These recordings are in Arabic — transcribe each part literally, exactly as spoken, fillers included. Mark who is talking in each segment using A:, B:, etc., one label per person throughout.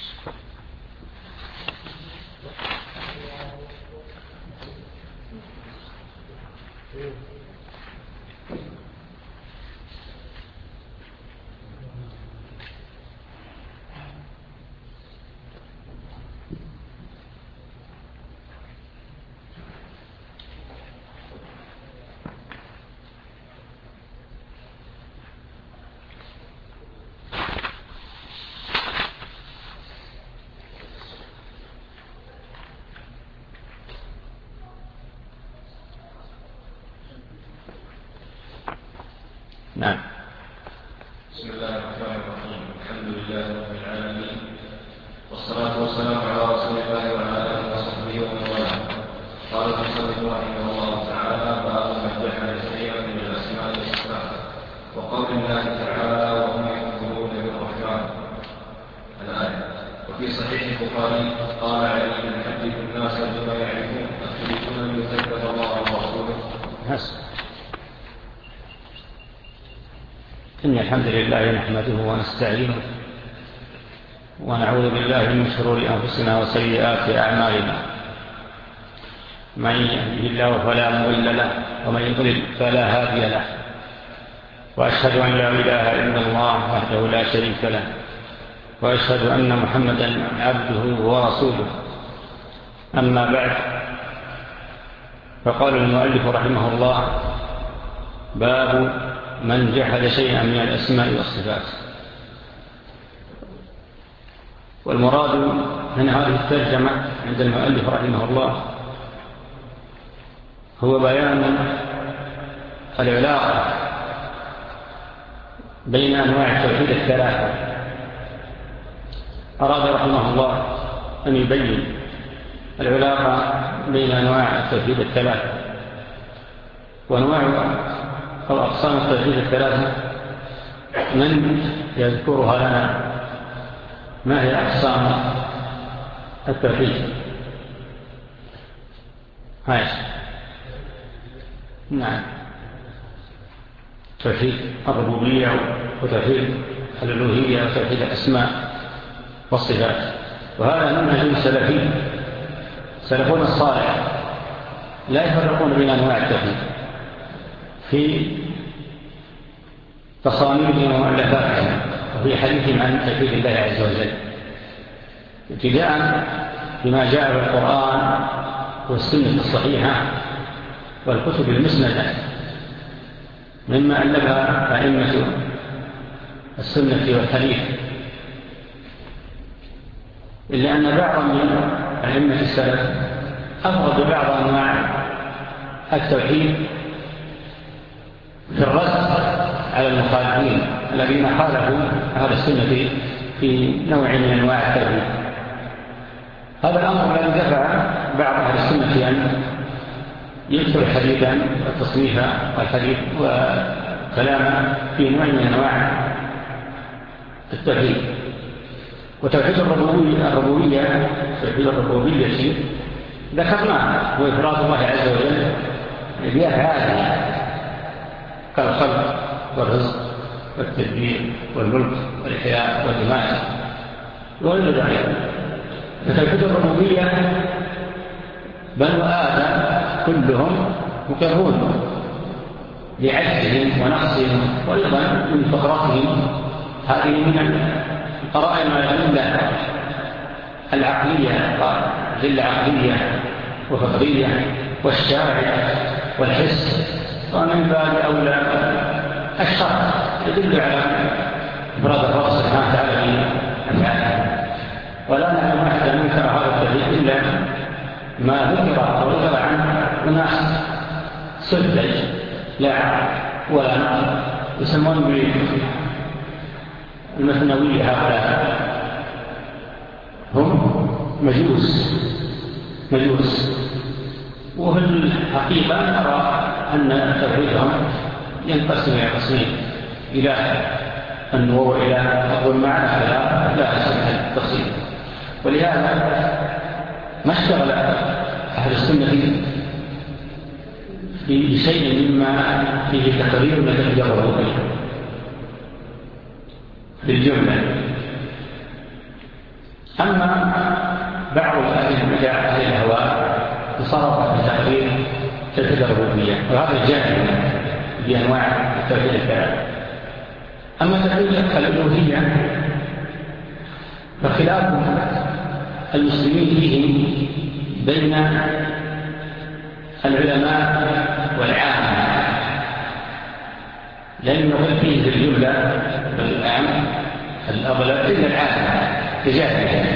A: نعم.
B: بسم الله الرحمن الرحيم. الحمد لله رب العالمين، والصلاة والسلام على رسول الله وعلى آله وصحبه ومن والاه. قال المصنف رحمه الله تعالى: باب من جحد شيئا من الأسماء والصفات، وقول الله تعالى: وهم يكفرون بالرحمن، الآية. وفي صحيح البخاري قال علي: حدث الناس بما يعرفون، أتريدون أن يذكر الله ورسوله؟
A: إن الحمد لله نحمده ونستعينه ونعوذ بالله من شرور أنفسنا وسيئات أعمالنا. من يهده الله فلا مضل له ومن يضلل فلا هادي له، وأشهد أن لا إله إلا الله وحده لا شريك له، وأشهد أن محمدا عبده ورسوله. أما بعد، فقال المؤلف رحمه الله: باب من جحد شيئا من الأسماء والصفات. والمراد من هذه الترجمة عند المؤلف رحمه الله هو بيان العلاقة بين أنواع التوحيد الثلاثة. أراد رحمه الله أن يبين العلاقة بين أنواع التوحيد الثلاثة، وأنواع أو أقسام التوحيد الثلاثة من يذكرها لنا؟ ما هي أقسام التوحيد؟ هاي نعم، توحيد الربوبية وتوحيد الألوهية وتوحيد الأسماء والصفات. وهذا منهج سلفي، سلفون الصالح لا يفرقون بين أنواع التوحيد في تصاميمهم ومؤلفاتهم وفي حديثهم عن توحيد الله عز وجل، ابتداء بما جاء في القرآن والسنة الصحيحة والكتب المسندة مما ألفها أئمة السنة والحديث. إلا أن بعضا من أئمة السلف أفرد بعض أنواع التوحيد في الرد على المخالفين الذين خالفوا أهل السنة في نوع من أنواع التوحيد. هذا الأمر الذي دفع بعض أهل السنة أن يذكر الحديث والتصنيف والحديث وكلام في نوع من أنواع التوحيد. وتوحيد الربوبية الربوبية توحيد الربوبية ذكرناه هو إفراد الله عز وجل بأفعاله كالخلق والرزق والتدبير والملك والإحياء والإماتة وغير ذلك. فتوحيد الربوبية بنو آدم كلهم مقرون بعجزهم ونقصهم وأيضا من فقرتهم. هذه من القرائن والأدلة العقلية، أدلة عقلية وفطرية والشارع والحس، ومن باب أولى الشرع يدل على إفراد الرب سبحانه وتعالى في أفعاله. ولا نعلم أحدا منكر هذا التوحيد إلا ما ذكر أو ذكر عن أناس سذج لا عقل ولا نقل يسمون بالمثنوية. هؤلاء هم مجوس مجوس وفي الحقيقة نرى أن توحيدهم ينقسم إلى قسمين: إله أنه هو إله أقول معنى لا لا أسمح التفصيل. ولهذا ما اشتغل أهل السنة بشيء مما فيه تقرير من توحيد الربوبية بالجملة. أما بعض أهل البدع أهل الهواء تصرف في تقرير توحيد الربوبية، وهذا الجانب بأنواع التوحيد الثلاث. أما توحيد الألوهية فخلاف المسلمين فيه بين العلماء والعامة، لم يغل فيه في الجملة بالعام الأغلب إلا العامة تجاهل،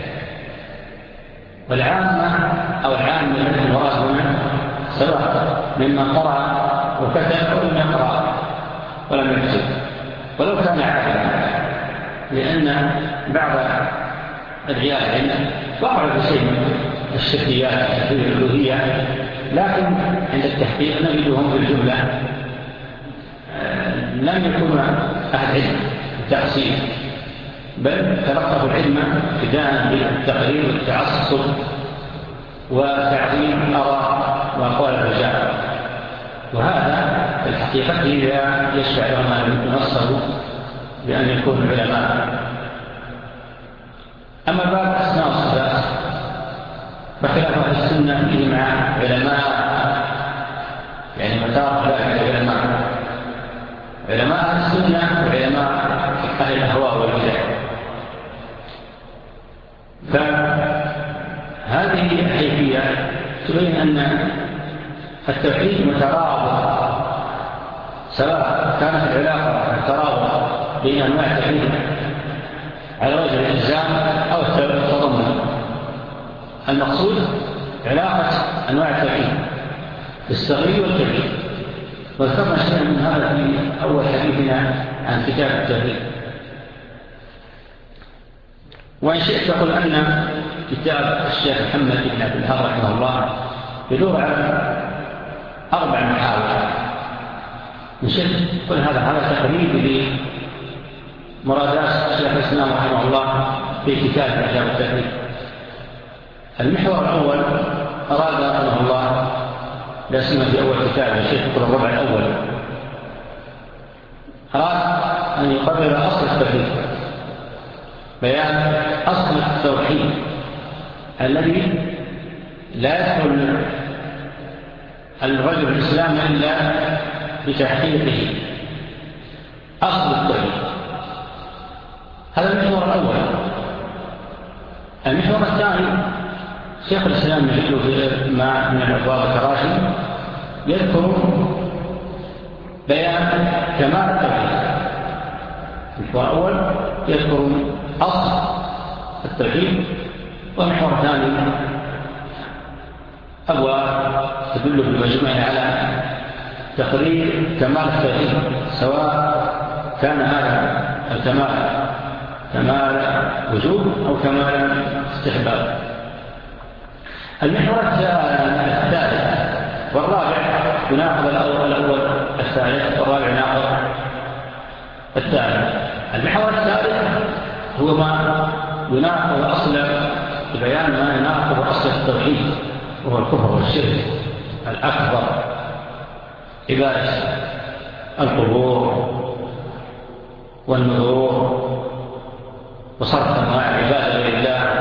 A: والعامة أو العامة المراد هنا سواء ممن قرأ وكتب أو لم يقرأ ولم يكتب ولو كان عالما، لأن بعض الرجال العلم وقع في شيء من الشركيات في الألوهية، لكن عند التحقيق نجدهم في الجملة لم يكون أهل علم بالتأصيل، بل تلقفوا العلم ابتداء بالتقرير والتعصب وتعظيم آراء وأقوال الرجال، وهذا في الحقيقة يشفع لهم أن ينصروا بأن يكونوا علماء. أما باب أسماء والصفات فخلاف أهل السنة فيه مع علماء، يعني مدار ذلك العلماء علماء أهل السنة وعلماء أهل الأهواء والبدع. فهذه الحيثية تبين أن التوحيد مترابط، سواء كانت العلاقة الترابط بين أنواع التوحيد على وجه الإلزام أو التضمن. المقصود علاقة أنواع التوحيد الصغير والكبير، وذكرنا شيئا من هذا في أول حديثنا عن كتاب التوحيد. وإن شئت تقول أن كتاب الشيخ محمد بن عبد الوهاب رحمه الله يدور على أربع محاور. إن شئت تقول هذا هذا تقريب لمرادات الشيخ الإسلام رحمه الله في كتاب التوحيد. المحور الأول أراد رحمه الله لا سيما في أول كتاب الشيخ يقول الربع الأول أراد أن يقرر أصل التوحيد، بيان أصل التوحيد الذي لا يدخل الرجل الإسلام إلا بتحقيقه، أصل التوحيد. هذا المحور الأول. المحور الثاني شيخ الإسلام يجد في ما من الأبواب الكراشي يذكر بيان كمال التوحيد. المحور الأول يذكر أصل التوحيد، والمحور الثاني أبواب تدل بالمجموع على تقرير كمال التوحيد، سواء كان هذا الكمال كمال وجوب أو كمال استحباب. المحور الثالث والرابع يناقض الأول الثالث، والرابع يناقض الثالث. المحور الثالث هو ما يناقض أصل بيان ما يناقض أصل التوحيد، وهو الكفر والشرك الأكبر، عبادة القبور والنذور وصرف أنواع العبادة لله.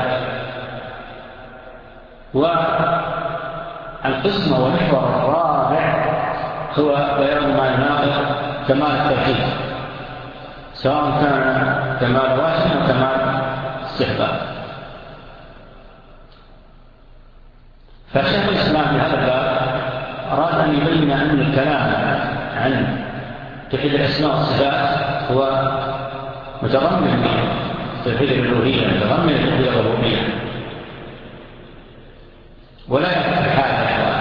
A: والقسم والمحور الرابع هو بيان ما يناقض كمال التوحيد، سواء كان كمال واجب أو كمال استحباب. فشيخ الإسلام في هذا الباب أراد أن يبين أن الكلام عن توحيد الأسماء والصفات هو متضمن توحيد الألوهية، متضمن توحيد الربوبية، ولا يفتح هذا الحوار،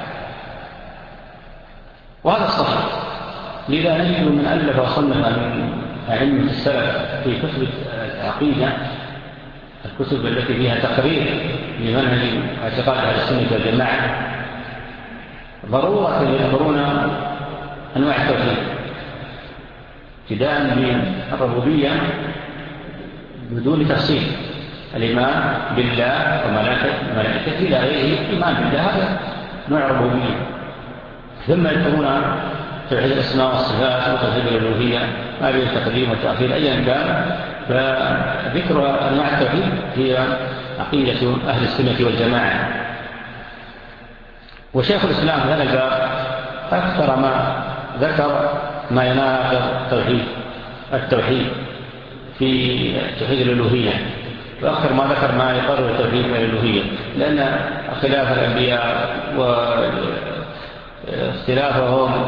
A: وهذا الصحيح. لذا نجد من ألف وصنف من أئمة السلف في كتب العقيدة، الكتب التي فيها تقرير لمنهج اعتقاد أهل السنة والجماعة، ضرورة يذكرون أنواع التوحيد ابتداء من الربوبية بدون تفصيل، الإيمان بالله وملائكته إلى غيره، الإيمان بالله هذا نوع ربوبية. ثم يذكرون توحيد الأسماء والصفات وتوحيد الألوهية ما بين التقديم والتأخير أيا كان، فذكر أنواع التوحيد هي عقيدة أهل السنة والجماعة. وشيخ الإسلام في هذا الباب أكثر ما ذكر ما يناقض التوحيد التوحيد في توحيد الألوهية، وأكثر ما ذكر ما يقرر التوحيد الألوهية، لأن اختلاف الأنبياء واختلافهم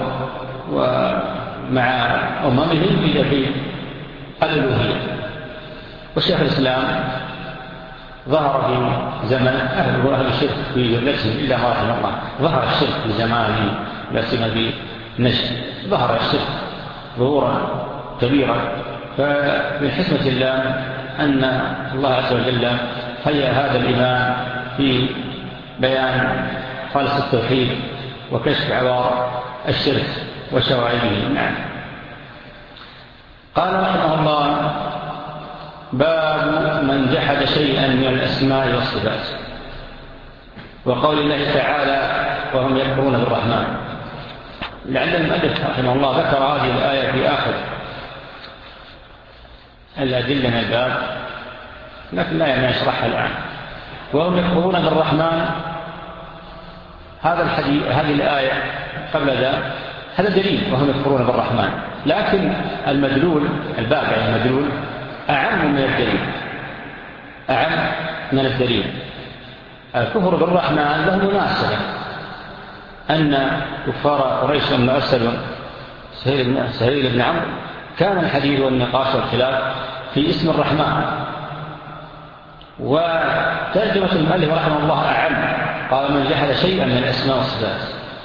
A: ومع أممهم في توحيد الألوهية. والشيخ الإسلام ظهر في زمن أهل وأهل الشرك في جملتهم إلا ما رحم الله، ظهر الشرك في زمانه لا سيما في نجد، ظهر الشرك ظهورا كبيرا. فمن حكمة الله أن الله عز وجل هيأ هذا الإمام في بيان خالص التوحيد وكشف عوار الشرك وشوائبه. نعم. قال رحمه الله: باب من جحد شيئا من الأسماء والصفات. وقول الله تعالى: وهم يكفرون بالرحمن. لعل المؤلف رحمه الله ذكر هذه الآية في آخر الأدلة من الباب، لكن لا يعني يشرحها الآن. وهم يكفرون بالرحمن، هذا الحديث هذه الآية قبل ذا هذا دليل وهم يكفرون بالرحمن، لكن المدلول الباب يعني المدلول أعم من الدليل، أعم من الدليل. الكفر بالرحمن له مناسبة، أن كفار قريش لما أرسلوا سهيل بن عمرو كان الحديث والنقاش والخلاف في اسم الرحمن. وترجمة المؤلف رحمه الله أعم، قال: من جحد شيئا من الأسماء والصفات.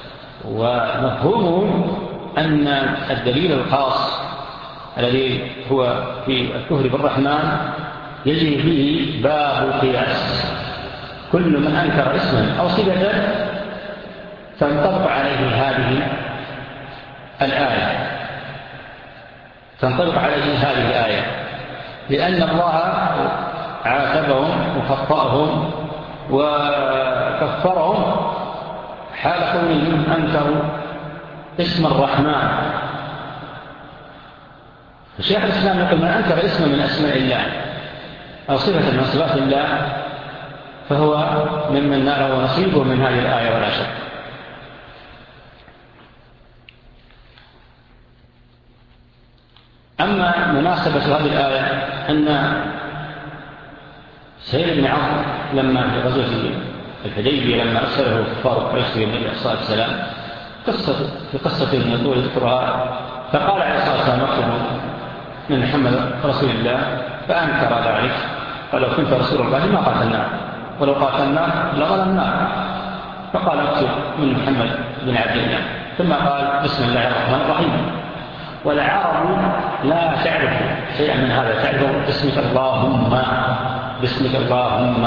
A: ومفهومه أن الدليل الخاص الذي هو في الكفر بالرحمن يجري فيه باب القياس، كل من أنكر اسما أو صفة تنطبق عليه هذه الآية تنطبق عليه هذه الآية لأن الله عاتبهم وخطأهم وكفرهم حال كونهم أنكروا اسم الرحمن. الشيخ الإسلام يقول: من أنكر اسما من أسماء الله أو صفة من صفات الله فهو ممن ناله نصيبه من هذه الآية ولا شك. أما مناسبة هذه الآية أن سهيل بن عمرو لما في غزوة الحديبية لما أرسله كفار قريش في النبي عليه الصلاة والسلام قصة في قصة يطول يذكرها، فقال عليه الصلاة والسلام: اكتبوا من محمد رسول الله، فأنكر ذلك، قال: لو كنت رسول الله ما قاتلناه، ولو قاتلناه لظلمناه. فقال: اكتب من محمد بن عبد الله، ثم قال: بسم الله الرحمن الرحيم. والعرب لا تعرف شيئا من هذا، تعرف باسمك اللهم، باسمك اللهم.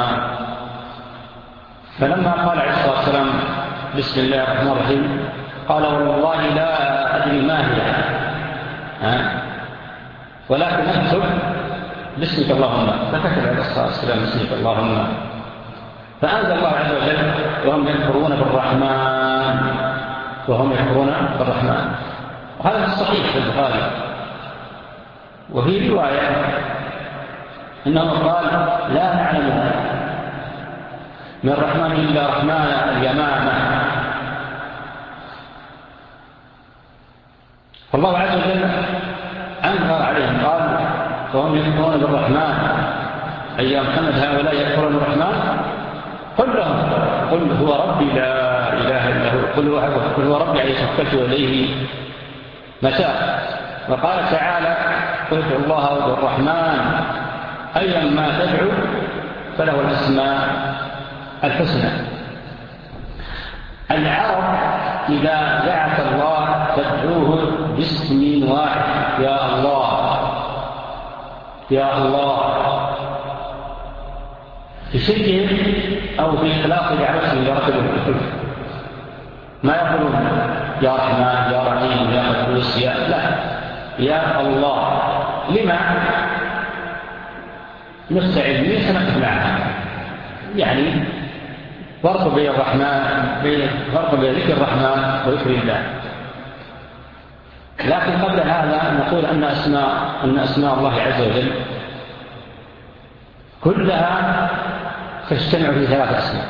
A: فلما قال عليه الصلاة والسلام: بسم الله الرحمن الرحيم، قال: والله لا أدري ما هي، ها؟ ولكن أكتب باسمك اللهم. فكتب عليه الصلاة والسلام: باسمك اللهم. فأنزل الله عز وجل: وهم يكفرون بالرحمن، وهم يكفرون بالرحمن. وهذا الصحيح في البخاري. وفي رواية إنه قال: لا نعلم من الرحمن إلا رحمن اليمامة. فالله عز وجل أنكر عليهم، قال: وهم يكفرون بالرحمن، أي يا محمد هؤلاء يكفرون بالرحمن؟ قل لهم: قل هو ربي لا إله إلا هو، قل هو, قل هو ربي عليه توكلت وإليه متاب. وقال تعالى: قل ادعوا الله وادعوا الرحمن أيا ما تدعو فله الأسماء الحسنى. العرب إذا دعت الله تدعوه باسم واحد: يا الله يا الله، في شركهم أو في إخلاص دعوتهم لربهم الكل. ما يقولون يا رحمن يا رحيم يا قدوس يا لا، يا الله. لما؟ مستعدين سنقف معها، يعني فرق بين الرحمن بين فرق بين ذكر الرحمن وذكر الله. لكن قبل هذا نقول أن أسماء أن أسماء الله عز وجل كلها تجتمع في ثلاث أسماء.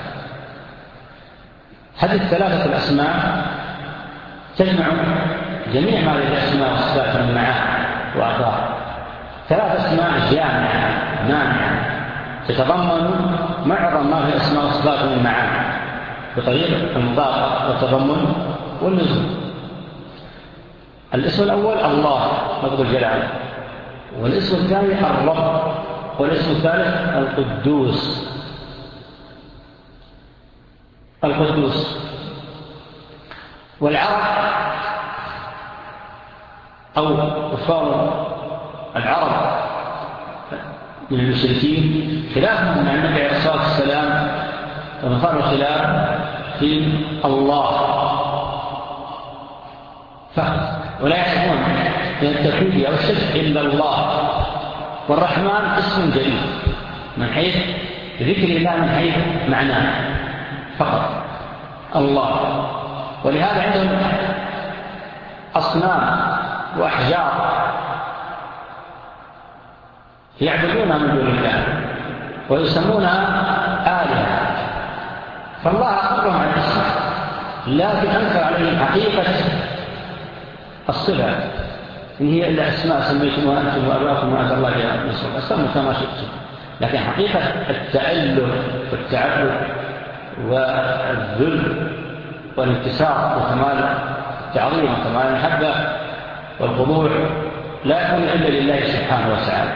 A: هذه الثلاثة الأسماء تجمع جميع ما للأسماء والصفات من معاني وآثار. ثلاث أسماء جامعة مانعة تتضمن معظم ما في الأسماء والصفات من معاني بطريقة المطابقة والتضمن واللزوم. الاسم الأول الله لفظ الجلالة، والاسم الثاني الرب، والاسم الثالث القدوس. القدوس والعرب أو كفار العرب من المشركين خلافهم مع النبي عليه الصلاة والسلام ومفر الخلاف في الله فقط، ولا يعرفون من التوحيد أو الشرك إلا الله. والرحمن اسم جديد من حيث ذكر الله من حيث معناه فقط الله. ولهذا عندهم أصنام وأحجار يعبدونها من دون الله ويسمونها آلهة، فالله أقرهم على الاسم لكن أنكر عليهم حقيقة الصفة إن هي إلا أسماء سميتموها أنتم وأباكم وأنزل الله بها نصر أسموا كما شئتم، لكن حقيقة التأله والتعبد والذل والانكسار وكمال التعظيم وكمال المحبة والخضوع لا يكون إلا لله سبحانه وتعالى.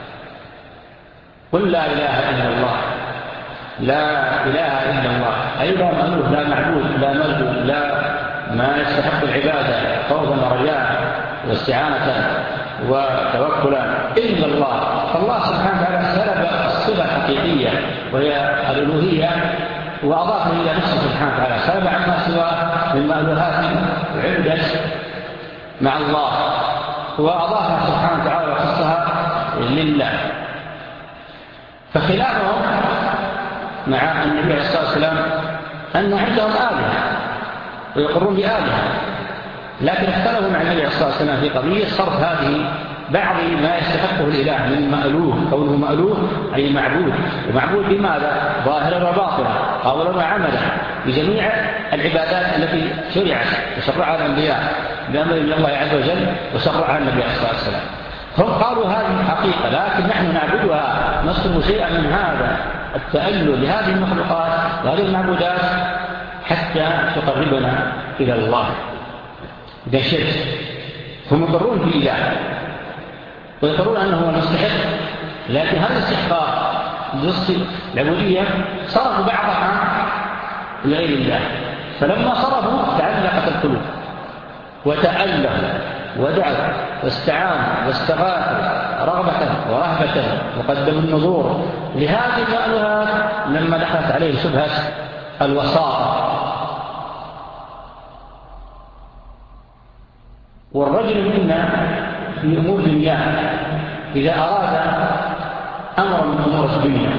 A: قل لا إله إلا الله، لا إله إلا الله، أي لا مألوه لا معبود لا مرجو لا ما يستحق العبادة خوفا ورجاء واستعانة وتوكلا إلا الله. فالله سبحانه وتعالى سلب الصفة الحقيقية وهي الألوهية وأضافه إلى نفسه سبحانه وتعالى، سلب عما سواه من مألوهات عبدت مع الله وأضافها سبحانه وتعالى وخصها لله. فخلافهم مع النبي عليه الصلاة والسلام أن عندهم آلهة ويقرون بآلهة، لكن اختلفوا مع النبي عليه الصلاة والسلام في قضية صرف هذه بعض ما يستحقه الإله من مألوه، كونه مألوه أي معبود، ومعبود بماذا؟ ظاهرا وباطنا قولا وعملا بجميع العبادات التي شرعت وشرعها الأنبياء بأمر من الله عز وجل وشرعها النبي عليه الصلاة والسلام. هم قالوا هذه حقيقة، لكن نحن نعبدها نصرف شيئا من هذا التألل لهذه المخلوقات وهذه المعبودات حتى تقربنا إلى الله. ده شرك. هم يقرون في إله ويقرون أنه هو المستحق، لكن هذا الاستحقاق جزء العبودية صرفوا بعضها لغير الله، فلما صرفوا تعلقت القلوب وتألهوا ودعوا واستعانوا واستغاثوا رغبة ورهبة وقدموا النذور لهذه المألوهات لما دخلت عليه شبهة الوساطة. والرجل منا في أمور دنياه إذا أراد أمر من أمور الدنيا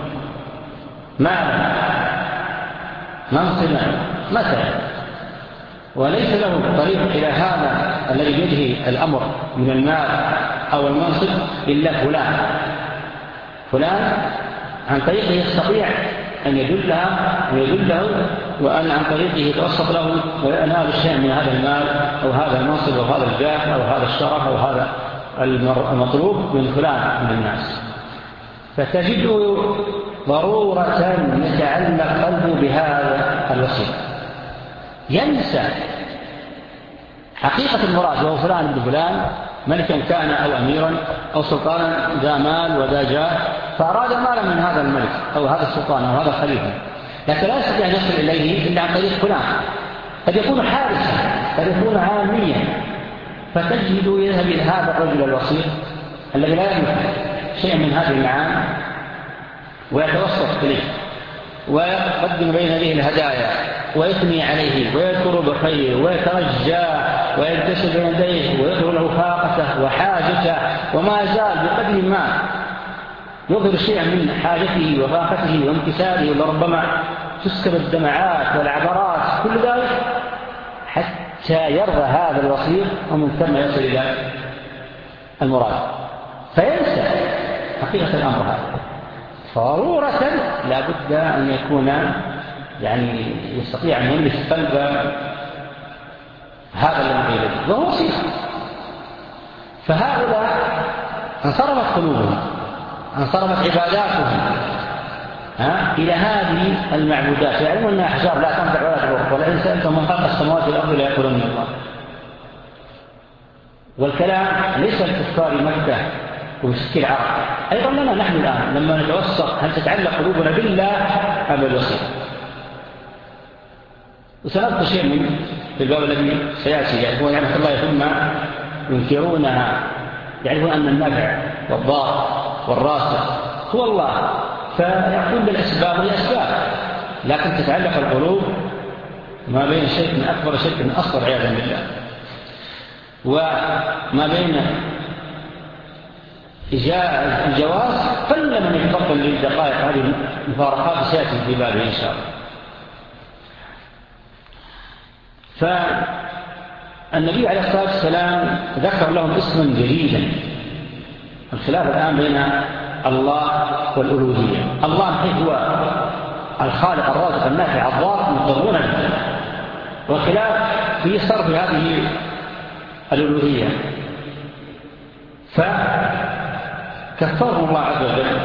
A: مالا منصبا مثلا وليس له طريق إلى هذا الذي بيده الأمر من المال أو المنصب إلا فلان فلان عن طريقه يستطيع أن يدلها ويدله وأن عن طريقه يتوسط له وينال شيء من هذا المال أو هذا المنصب أو هذا الجاه أو هذا الشرف أو هذا المطلوب من فلان من الناس. فتجد ضرورة يتعلق قلبه بهذا الوسيلة، ينسى حقيقة المراد وهو فلان ابن فلان ملكا كان أو أميرا أو سلطانا ذا مال وذا جاه، فأراد مالا من هذا الملك أو هذا السلطان أو هذا الخليفة، لكن لا يستطيع أن يصل إليه إلا عن طريق فلان. قد يكون حارسا قد يكون عاميا، فتجد يذهب إلى هذا الرجل الوسيط الذي لا يملك شيئا من هذه المعاني ويتوسط إليه ويقدم بين يديه الهدايا ويثني عليه ويذكر بخير ويترجاه ويلتس بين يديه ويظهر له فاقته وحاجته، وما زال بقدر ما يظهر شيئا من حاجته وفاقته وانكساره، ولربما تسكب الدمعات والعبرات كل ذلك حتى يرضى هذا الوسيط ومن ثم يصل إلى المراد، فينسى حقيقة الأمر هذا. ضرورة لا بد أن يكون يعني يستطيع أن يملك قلب هذا الذي يريد وهو صيغة. فهؤلاء انصرفت قلوبهم، انصرفت عباداتهم ها إلى هذه المعبودات، يعلمون أنها أحجار لا تنفع ولا تضر، ولئن سألتم من خلق السماوات والأرض ليقولن الله. والكلام ليس لكفار مكة ومشركي العرب، أيضا لنا نحن الآن لما نتوسط هل تتعلق قلوبنا بالله أم بالوسيط. وسنذكر شيء من في الباب الذي سيأتي، يعرفون نعمة الله ثم ينكرونها، يعرفون أن النافع والضار والراسخ هو الله، فيقول بالأسباب والأسباب، لكن تتعلق القلوب ما بين شرك من أكبر شرك من أصغر عياذا بالله، وما بين الجواز قل من يتفضل للدقائق هذه المفارقات سيأتي في بابه إن شاء الله. فالنبي عليه الصلاة والسلام ذكر لهم اسما جديدا. الخلاف الآن بين الله والألوهية. الله حيث هو الخالق الرازق النافع الضار مقرون به، والخلاف في صرف هذه الألوهية. فكفره الله عز وجل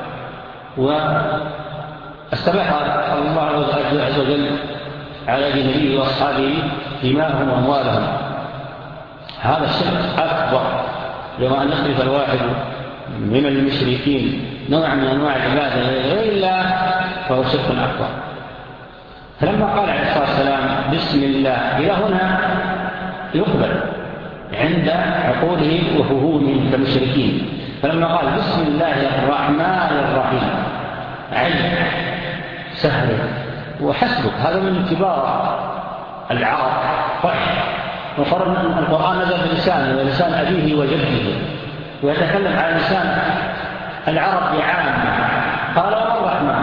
A: واستباح الله عز وجل على نبيه وأصحابه دماءهم وأموالهم. هذا الشرك أكبر، لما أن يصرف الواحد من المشركين نوع من أنواع العبادة غير الله فهو شرك أكبر. فلما قال عليه الصلاة والسلام بسم الله، إلى هنا يقبل عند عقوله وفهومهم كمشركين. فلما قال بسم الله الرحمن الرحيم عين سهل وحسبك، هذا من كبار العرب صحيح، وفرض القرآن نزل بلسانه ولسان أبيه وجده، ويتكلم على لسان العرب عامة. قال الرحمن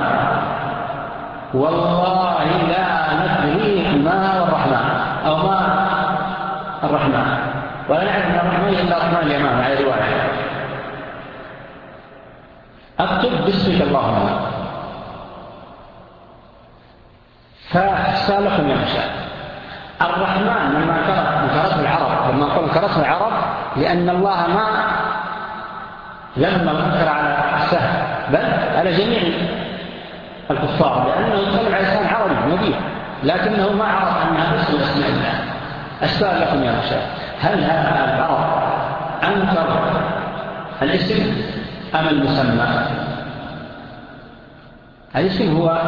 A: والله لا ندري ما الرحمن أو ما الرحمن، ولا نعرف من الرحمن إلا الرحمن اليمان على رواية. أكتب باسمك اللهم، فسالكم يمشى. الرحمن لما انكرته العرب، لما قال انكرته العرب لأن الله ما لما انكر على السهل بل على جميع الكفار، لأنه يتكلم على لسان عربي مبين، لكنه ما عرف أنها اسم اسماء الله. أسأل لكم يا مشاهد، هل هذا العرب أنكر الاسم أم المسمى؟ الاسم هو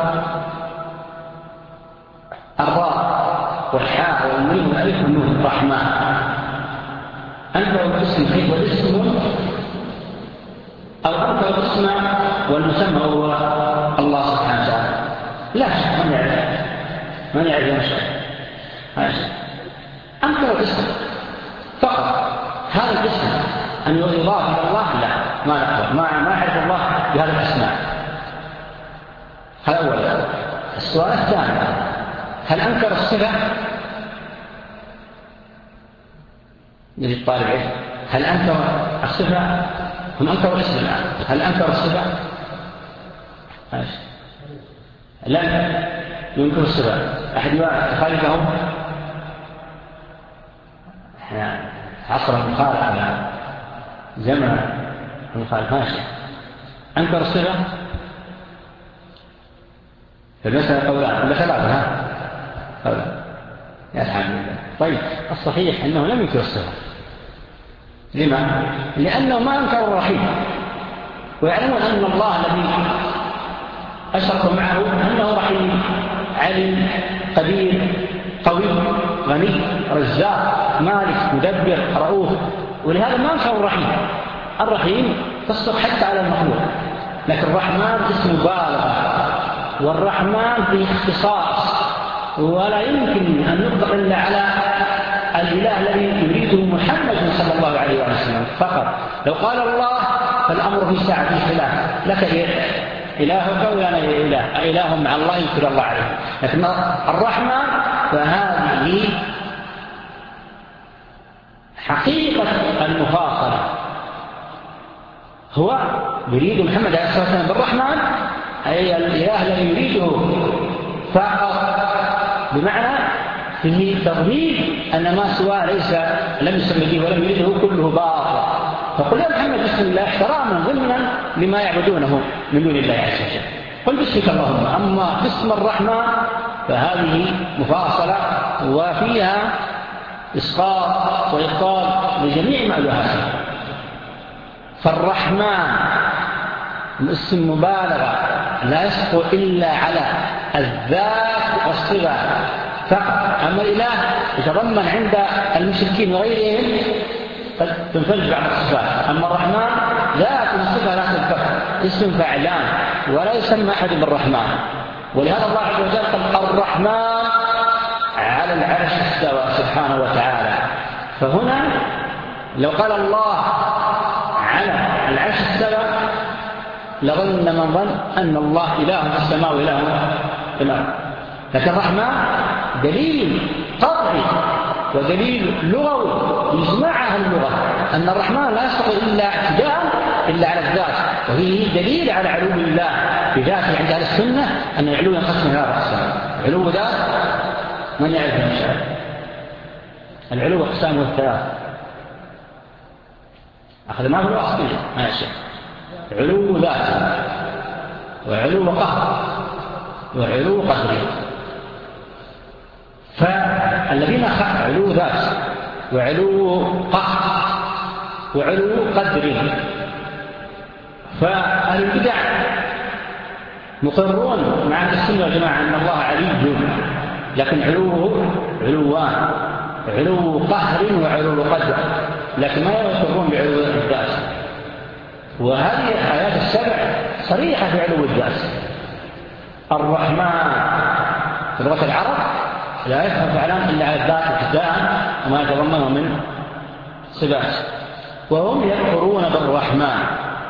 A: الراء والحاء والميم والألف والنون الرحمن. أنكر الاسم كيف والاسم، أو أنكر الاسم والمسمى هو الله سبحانه وتعالى. لا شك من يعرف من يعرف يا مشاهد، أنكر الاسم فقط. هذا الاسم أن يضاف إلى الله لا، ما نقدر ما ما يعرف الله بهذا الأسماء. هذا أول. السؤال الثاني، هل أنكر الصفة؟ يجب طالب علم، هل أنكر الصفة؟ هم أنكروا الاسم الآن، هل أنكر الصفة؟ ماشي. لم ينكر الصفة. أحد يخالفهم؟ احنا عصر المخالف على زمن المخالف. ماشي. أنكر الصفة فالمسألة قولان ولا ثلاثة؟ ها قولان يا الحمد لله. طيب الصحيح أنه لم ينكر الصفة. لما؟ لأنه ما أنكر الرحيم، ويعلمون أن الله الذي أشركوا معه أنه رحيم عليم قدير قوي غني رزاق مالك مدبر رؤوف، ولهذا ما أنكر الرحيم. الرحيم تصدق حتى على المخلوق، لكن الرحمن اسم مبالغة، والرحمن فيه اختصاص، ولا يمكن أن نطلق إلا على الإله الذي يريده محمد صلى الله عليه وسلم فقط. لو قال الله فالأمر في ساعة في خلاف، لك إلهك ولا إله إله مع الله يذكر الله عليه. لكن الرحمن فهذه حقيقة المفاصلة هو يريد محمد عليه الصلاة والسلام بالرحمن أي الإله الذي يريده فقط، بمعنى فيه تضمين أن ما سواه ليس لم يسمى به ولم يريده كله باطل. فقل يا محمد بسم الله احتراما ضمنا لما يعبدونه من دون الله عز وجل، قل باسمك اللهم. أما باسم الرحمن فهذه مفاصلة وفيها إسقاط وإبطال لجميع مألوهاته. فالرحمن اسم مبالغة لا يسقط إلا على الذات والصفة فقط. أما الإله يتضمن عند المشركين وغيرهم قد تنفرد بعض الصفات. أما الرحمن ذات الصفة لا تنفرد، اسم فعلان ولا يسمى أحد بالرحمن. ولهذا الله عز وجل قال الرحمن على العرش استوى سبحانه وتعالى. فهنا لو قال الله على العرش استوى لظن من ظن أن الله إله في السماء وإله في الأرض. لكن الرحمن دليل قطعي ودليل لغوي يجمع أهل اللغة أن الرحمن لا يستطيع إلا اعتداء إلا على الذات، وفيه دليل على علو الله بذاته عند أهل السنة أن العلو ينقسم إلى أقسام. علو ذات من يعرف إن شاء الله. العلو أقسامه الثلاث، أخذ ما هو الأصلي ماشي. علو ذات وعلو قهر وعلو قدر. فالذين علو ذات وعلو قهر وعلو قدر، فأهل البدع مقرون مع أهل السنة والجماعة أن الله علي، لكن علوه علوان، علو قهر وعلو قدر، لكن ما يقرون بعلو الذات. وهذه الآيات السبع صريحة في علو الذات. الرحمن في لغة العرب لا يفهم فعلا إلا على الذات ابتداء وما يتضمنه من صفات، وهم يكفرون بالرحمن.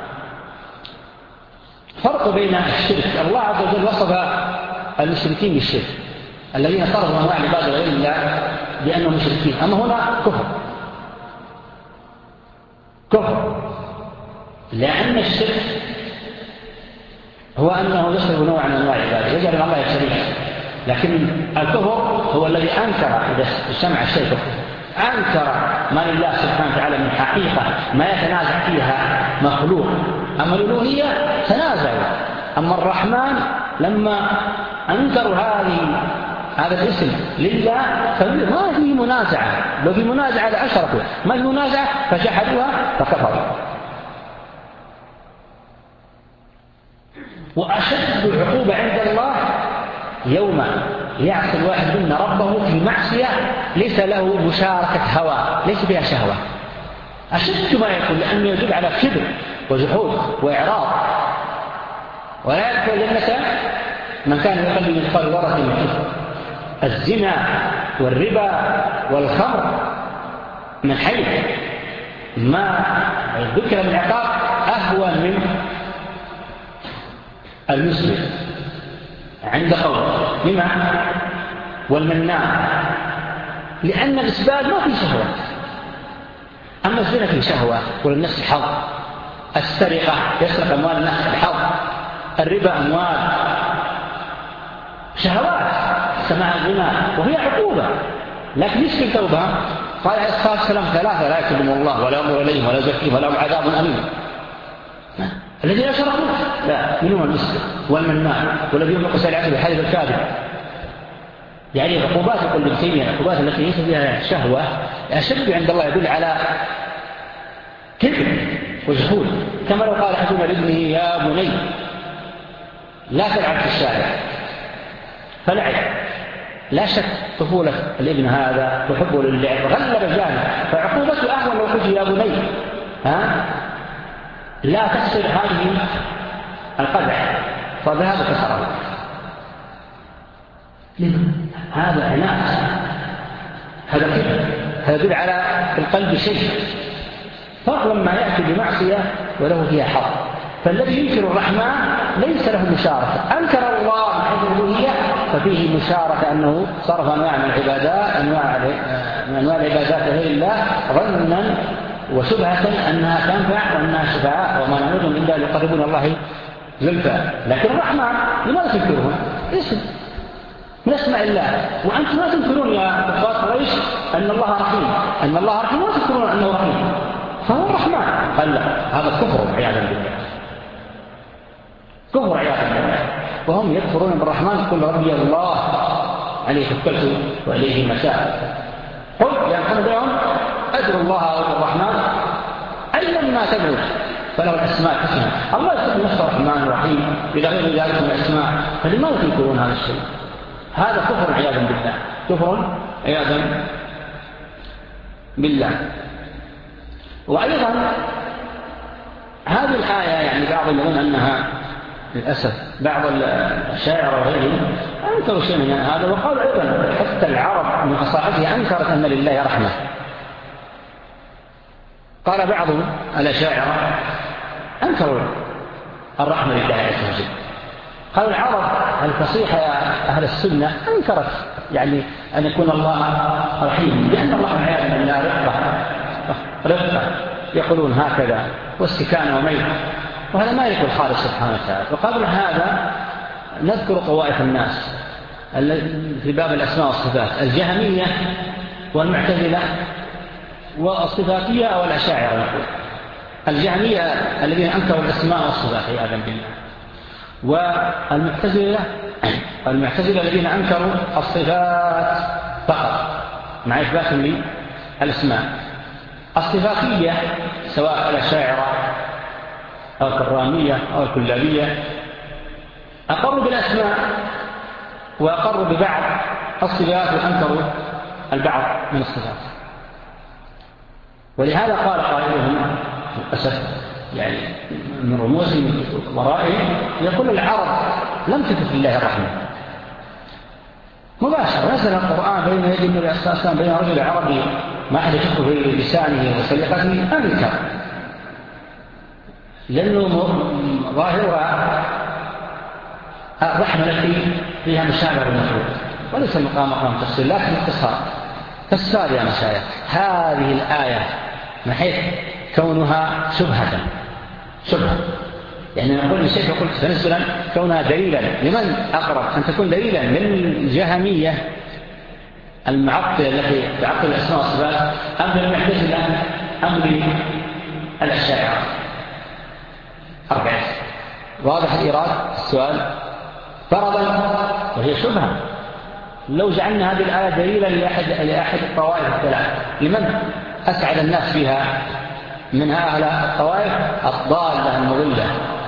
A: فرق بين الشرك، الله عز وجل وصف المشركين بالشرك الذين صرفوا أنواع العبادة غير الله بأنهم مشركين، أما هنا كفر كفر لأن الشرك هو أنه يصرف نوع من أنواع العبادة يجعل الله شريك. لكن الكفر هو الذي أنكر، إذا اجتمع الشيء أنكر ما لله سبحانه وتعالى من حقيقة ما يتنازع فيها مخلوق. أما الألوهية تنازعوا. أما الرحمن لما أنكروا هذه هذا الاسم لله فما فيه منازعة، لو في منازعة لأشركوا، ما في منازعة فجحدوها فكفروا. وأشد العقوبة عند الله يوم يعصي الواحد منا ربه في معصية ليس له مشاركة هوى، ليس فيها شهوة، أشد ما يكون، لأنه يدل على كبر وجحود وإعراض. ولا يدخل الجنة من كان يقلب مثقال ذرة من كبر. الزنا والربا والخمر من حيث ما ذكر من عقاب أهون من المسلم عند قول لما والمنان، لأن الإسباب ما في شهوة. أما الزنا في شهوة وللنفس الحظ، السرقة يسرق أموال الناس الحظ، الربا أموال شهوات سماع الزنا وهي عقوبة. لكن يشكل توبة قال عليه الصلاة والسلام ثلاثة لا يكلم الله ولا يأمر إليهم ولا يزكيهم ولهم عذاب أليم. الذين أشركوا لا منهم المسلم والمنان والذي يملك سلعته بالحلف الكاذب. يعني عقوبات يقول ابن تيمية العقوبات التي ليس فيها شهوة أشد عند الله، يدل على كبر وجحود. كما لو قال أحدنا لابنه يا بني لا تلعب في الشارع فلعب، لا شك طفولة الابن هذا وحبه للعب غلب الجانب، فعقوبته أهون لو قلت يا بني ها لا تكسر هذه القدح فذهب كسره. هذا عناد، هذا كبر، هذا يدل على القلب شيء. فرق لما يأتي بمعصية وله فيها حظ. فالذي ينكر الرحمن ليس له مشاركة. أنكر الله من حيث الألوهية ففيه مشاركة، أنه صرف أنواع من العبادات أنواع من أنواع العبادات غير الله ظنا وشبهة أنها تنفع وأنها شفعاء وما نعبدهم إلا ليقربون الله زلفى. لكن الرحمن لماذا تنكرون؟ اسم من اسماء الله، وأنتم لا تنكرون يا كفار قريش أن الله رحيم، أن الله رحيم ولا تنكرون أنه رحيم، فهو الرحمن. قال لا، هذا كفر عياذا بالله، كفر عياذا بالله. وهم يكفرون بالرحمن. قل ربي الله عليه توكلت وإليه متاب. قل يا محمد لهم أدعو الله أو الرحمن أيما تدعو فله الأسماء الحسنى. الله يقول نفسه الرحمن الرحيم إلى غير ذلك من الأسماء، فلماذا تنكرون هذا الشيء؟ هذا كفر عياذا بالله، كفر عياذا بالله. وأيضا هذه الآية يعني بعضهم يقولون أنها للأسف بعض الشاعر وغيرهم أنكروا شيء من هذا، وقالوا أيضا حتى العرب من فصاحتها أنكرت أن لله رحمة. قال بعض الأشاعرة أنكروا الرحمة لله عز وجل، قالوا العرب الفصيحة أهل السنة أنكرت يعني أن يكون الله رحيم، لأن الله عياذا بالله رقة رقة يقولون هكذا واستكان وميل، وهذا ما يقول الخالق سبحانه وتعالى. وقبل هذا نذكر طوائف الناس في باب الأسماء والصفات: الجهمية والمعتزلة والصفاتية أو الأشاعرة. نقول الجهمية الذين أنكروا الأسماء والصفات عياذا بالله، والمعتزلة المعتزلة الذين أنكروا الصفات فقط مع إثباتهم للأسماء. الصفاتية سواء الأشاعرة أو الكرامية أو الكلابية أقروا بالأسماء وأقروا ببعض الصفات وأنكروا البعض من الصفات. ولهذا قال قائلهم للأسف يعني من رموزهم ورائهم يقول العرب لم تكف لله الرحمة مباشرة. نزل القرآن بين يدي النبي صلى الله عليه وسلم بين رجل عربي ما أحد يشك في لسانه وسلقته أنكر، لأنه ظاهرها الرحمة التي فيها مشابهة بالمخلوق، وليس المقام مقام تفسير لكن اختصار. فالسؤال يا مشايخ، هذه الآية من حيث كونها شبهة شبهة يعني نقول الشيخ يقول تنزلا كونها دليلا لمن أقرب أن تكون دليلا للجهمية المعطلة التي تعطل الأسماء والصفات أم للمعتزلة أم للأشاعرة؟ أربعة. واضح الإيراد السؤال فرضا وهي شبهة. لو جعلنا هذه الآية دليلا لأحد, لأحد الطوائف الثلاث لمن أسعد الناس فيها منها أهل الطوائف الضالة المضلة.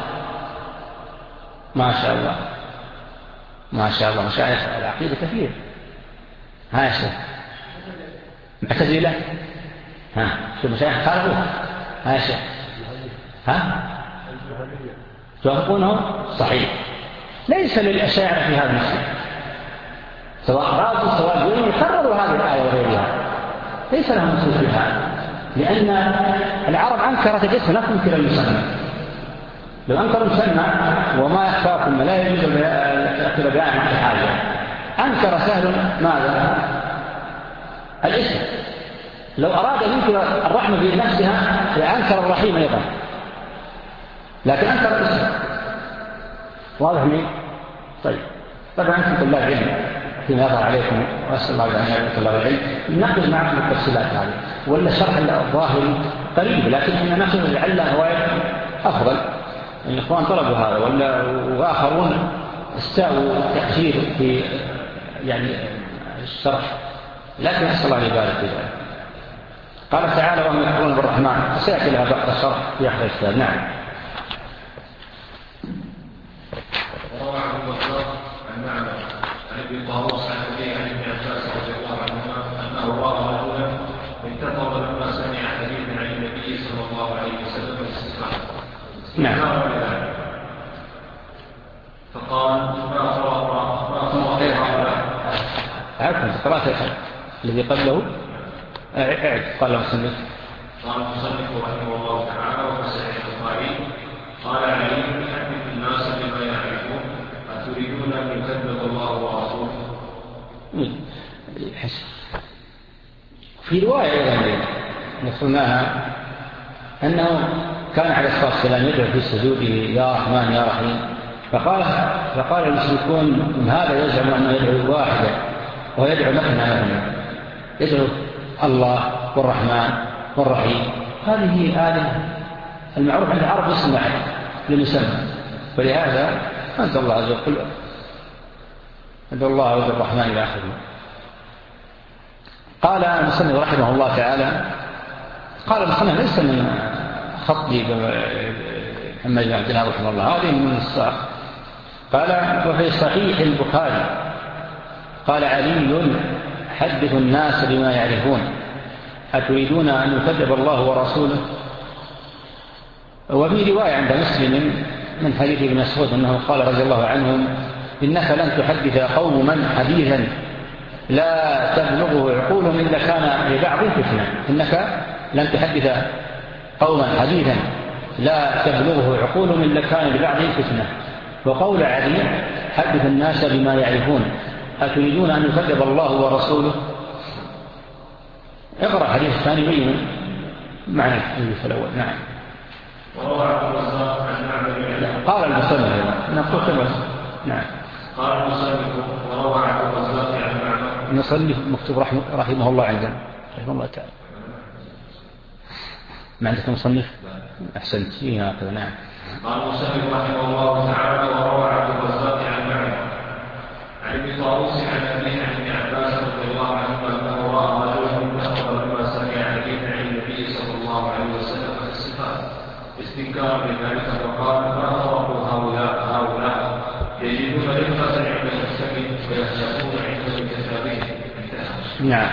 A: ما شاء الله ما شاء الله مشايخ العقيدة كثير. ها يا شيخ معتزلة ها شو مشايخ خالفوا؟ ها يا شيخ ها توافقونه؟ صحيح. ليس للأشاعرة في هذا المسجد سواء رازوا سواء جنون يكرروا هذه الآية وغيرها، ليس لهم مسجد في هذا، لأن العرب أنكرت الاسم لا تنكر المسمى. لو أنكروا المسمى وما يخفاكم لا يجوز التأثير بها مع الحاجة، أنكر سهل ماذا؟ الاسم. لو أراد أن ينكر الرحمة بنفسها فأنكر الرحيم أيضا، لكن أنكر الاسم. واضح مني؟ طيب طبعا أنتم طلاب علم فيما يظهر عليكم وأسأل الله أن يعلمكم طلاب العلم نأخذ معكم التفصيلات هذه، ولا الشرح الظاهري قريب لكن إحنا نأخذ لعل هواية أفضل. الإخوان طلبوا هذا ولا وآخرون استاءوا تأخير في يعني الشرح، لكن أسأل الله أن يبارك في ذلك. قال تعالى وهم يكفرون بالرحمن، سيأتي لها بعض الشرح في آخر الكتاب. نعم.
B: وروى عن البصار عن معمر عن ابن طاووس عن ابي عن ابن عباس رضي الله عنهما انه راى رجلا انتفض لما سمع حديثا عن النبي صلى الله عليه وسلم الاستسقاء.
A: نعم.
B: فقال ما فرق ما فرق
A: عفوا قرأت الذي قبله اعد. قال المصنف
B: قال المصنف رحمه الله تعالى وفي صحيح البخاري قال علي يحدث الناس بما يعرفون أتريدون أن يكذب الله ورسوله؟
A: في رواية أيضا نقلناها أنه كان عليه الصلاة والسلام يدعو في سجوده يا رحمن يا رحيم، فقال فقال المشركون هذا يزعم أنه يدعو واحدا وهو يدعو مثنى مثنى، يدعو الله والرحمن والرحيم. هذه آلهة المعروف عند العرب اسم واحد لمسمى، ولهذا أنزل الله عز وجل ادعو الله وادعو الرحمن إلى آخره. قال المصنف رحمه الله تعالى، قال المصنف ليس من خطي محمد بن عبد الله رحمه الله، هذه من الصح. قال وفي صحيح البخاري قال علي حدث الناس بما يعرفون أتريدون أن يكذب الله ورسوله. وفي رواية عند مسلم من حديث ابن مسعود أنه قال رضي الله عنهم إنك لن تحدث قوما حديثا لا تبلغه عقولهم إلا كان لبعض فتنة. إنك لن تحدث قوما حديثا لا تبلغه عقولهم إلا كان لبعض فتنة. وقول علي حدث الناس بما يعرفون أتريدون أن يكذب الله ورسوله. اقرأ الحديث الثاني بين معنى الحديث الأول. نعم. قال المصنف نقول بس. نعم.
B: قال المصنف وروى عبد الرزاق عن معمر.
A: المصنف مكتوب رحمه, رحمه الله عندنا رحمه الله تعالى. ما عندك مصنف؟ أحسنت فيه هكذا. نعم.
B: قال المصنف رحمه الله تعالى وروى عبد الرزاق عن معمر عن ابن طاووس عن أبيه عن ابن عباس رضي الله عنهما أنه رأى رجلا أخبر لما سمع حديث عن النبي صلى الله عليه وسلم في الصفات استنكارا لذلك فقال ما فرقوا هؤلاء هؤلاء يجدون رفقة عند المستمع ويهزقون عند الكتابين.
A: نعم.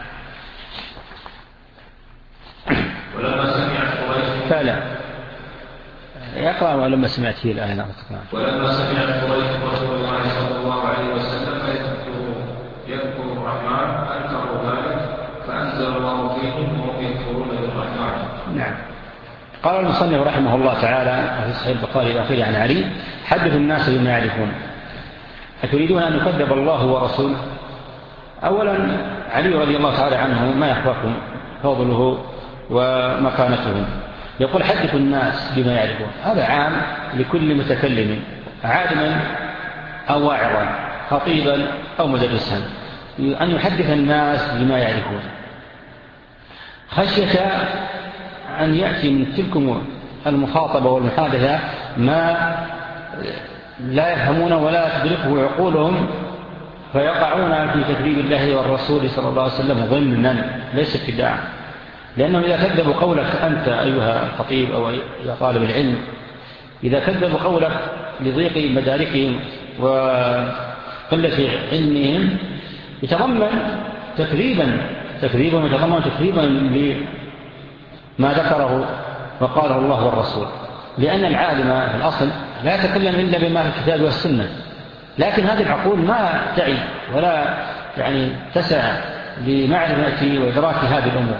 B: ولما سمعت قريش
A: فعلا يقرأ ولما سمعت هي الآية. نعم.
B: ولما سمعت قريش رسول الله صلى الله عليه وسلم يذكر الرحمن أنكروا ذلك فأنزل الله فيهم وهم يكفرون بالرحمن.
A: نعم. قال المصنف رحمه الله تعالى في صحيح البخاري الأخير عن علي حدث الناس بما يعرفون أتريدون أن يكذب الله ورسوله. أولا علي رضي الله تعالى عنه ما يخفاكم فضله ومكانته، يقول حدث الناس بما يعرفون. هذا عام لكل متكلم عالما أو واعظا خطيبا أو مدرسا أن يحدث الناس بما يعرفون، خشية أن يأتي من تلكم المخاطبة والمحادثة ما لا يفهمون ولا تدركه عقولهم فيقعون في تكذيب الله والرسول صلى الله عليه وسلم ضمنا ليس ابتداعا. لأنهم إذا كذبوا قولك أنت أيها الخطيب أو يا طالب العلم، إذا كذبوا قولك لضيق مداركهم وقلة علمهم يتضمن تكذيبا تكذيبا يتضمن تكذيبا لما ذكره وقاله الله والرسول. لأن العالم في الأصل لا يتكلم إلا بما في الكتاب والسنة، لكن هذه العقول ما تعي ولا يعني تسع لمعرفة وإدراك هذه الأمور.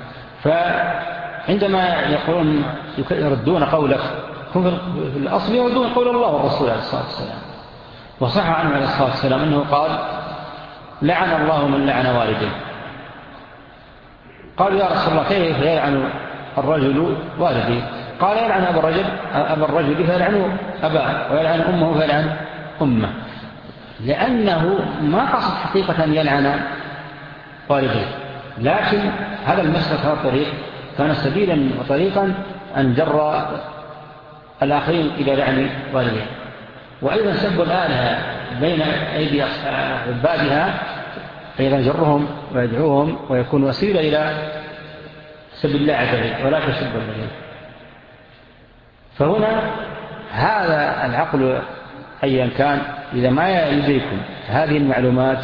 A: فعندما يقولون يردون قولك هم في الأصل يردون قول الله والرسول عليه الصلاة والسلام. وصح عنه عليه الصلاة والسلام أنه قال لعن الله من لعن والديه. قالوا يا رسول الله كيف يلعن الرجل والديه؟ قال يلعن أبا الرجل أبا الرجل فيلعن أباه ويلعن أمه فيلعن أمه، لأنه ما قصد حقيقة أن يلعن والديه، لكن هذا المسلك هذا الطريق كان سبيلا وطريقا أن جر الآخرين إلى لعن والديه. وأيضا سب الآلهة بين أيدي عبادها أيضا جرهم ويدعوهم ويكون وسيلة إلى سب الله عز وجل ولا تسب الله. فهنا هذا العقل أيا كان إذا ما يدركم هذه المعلومات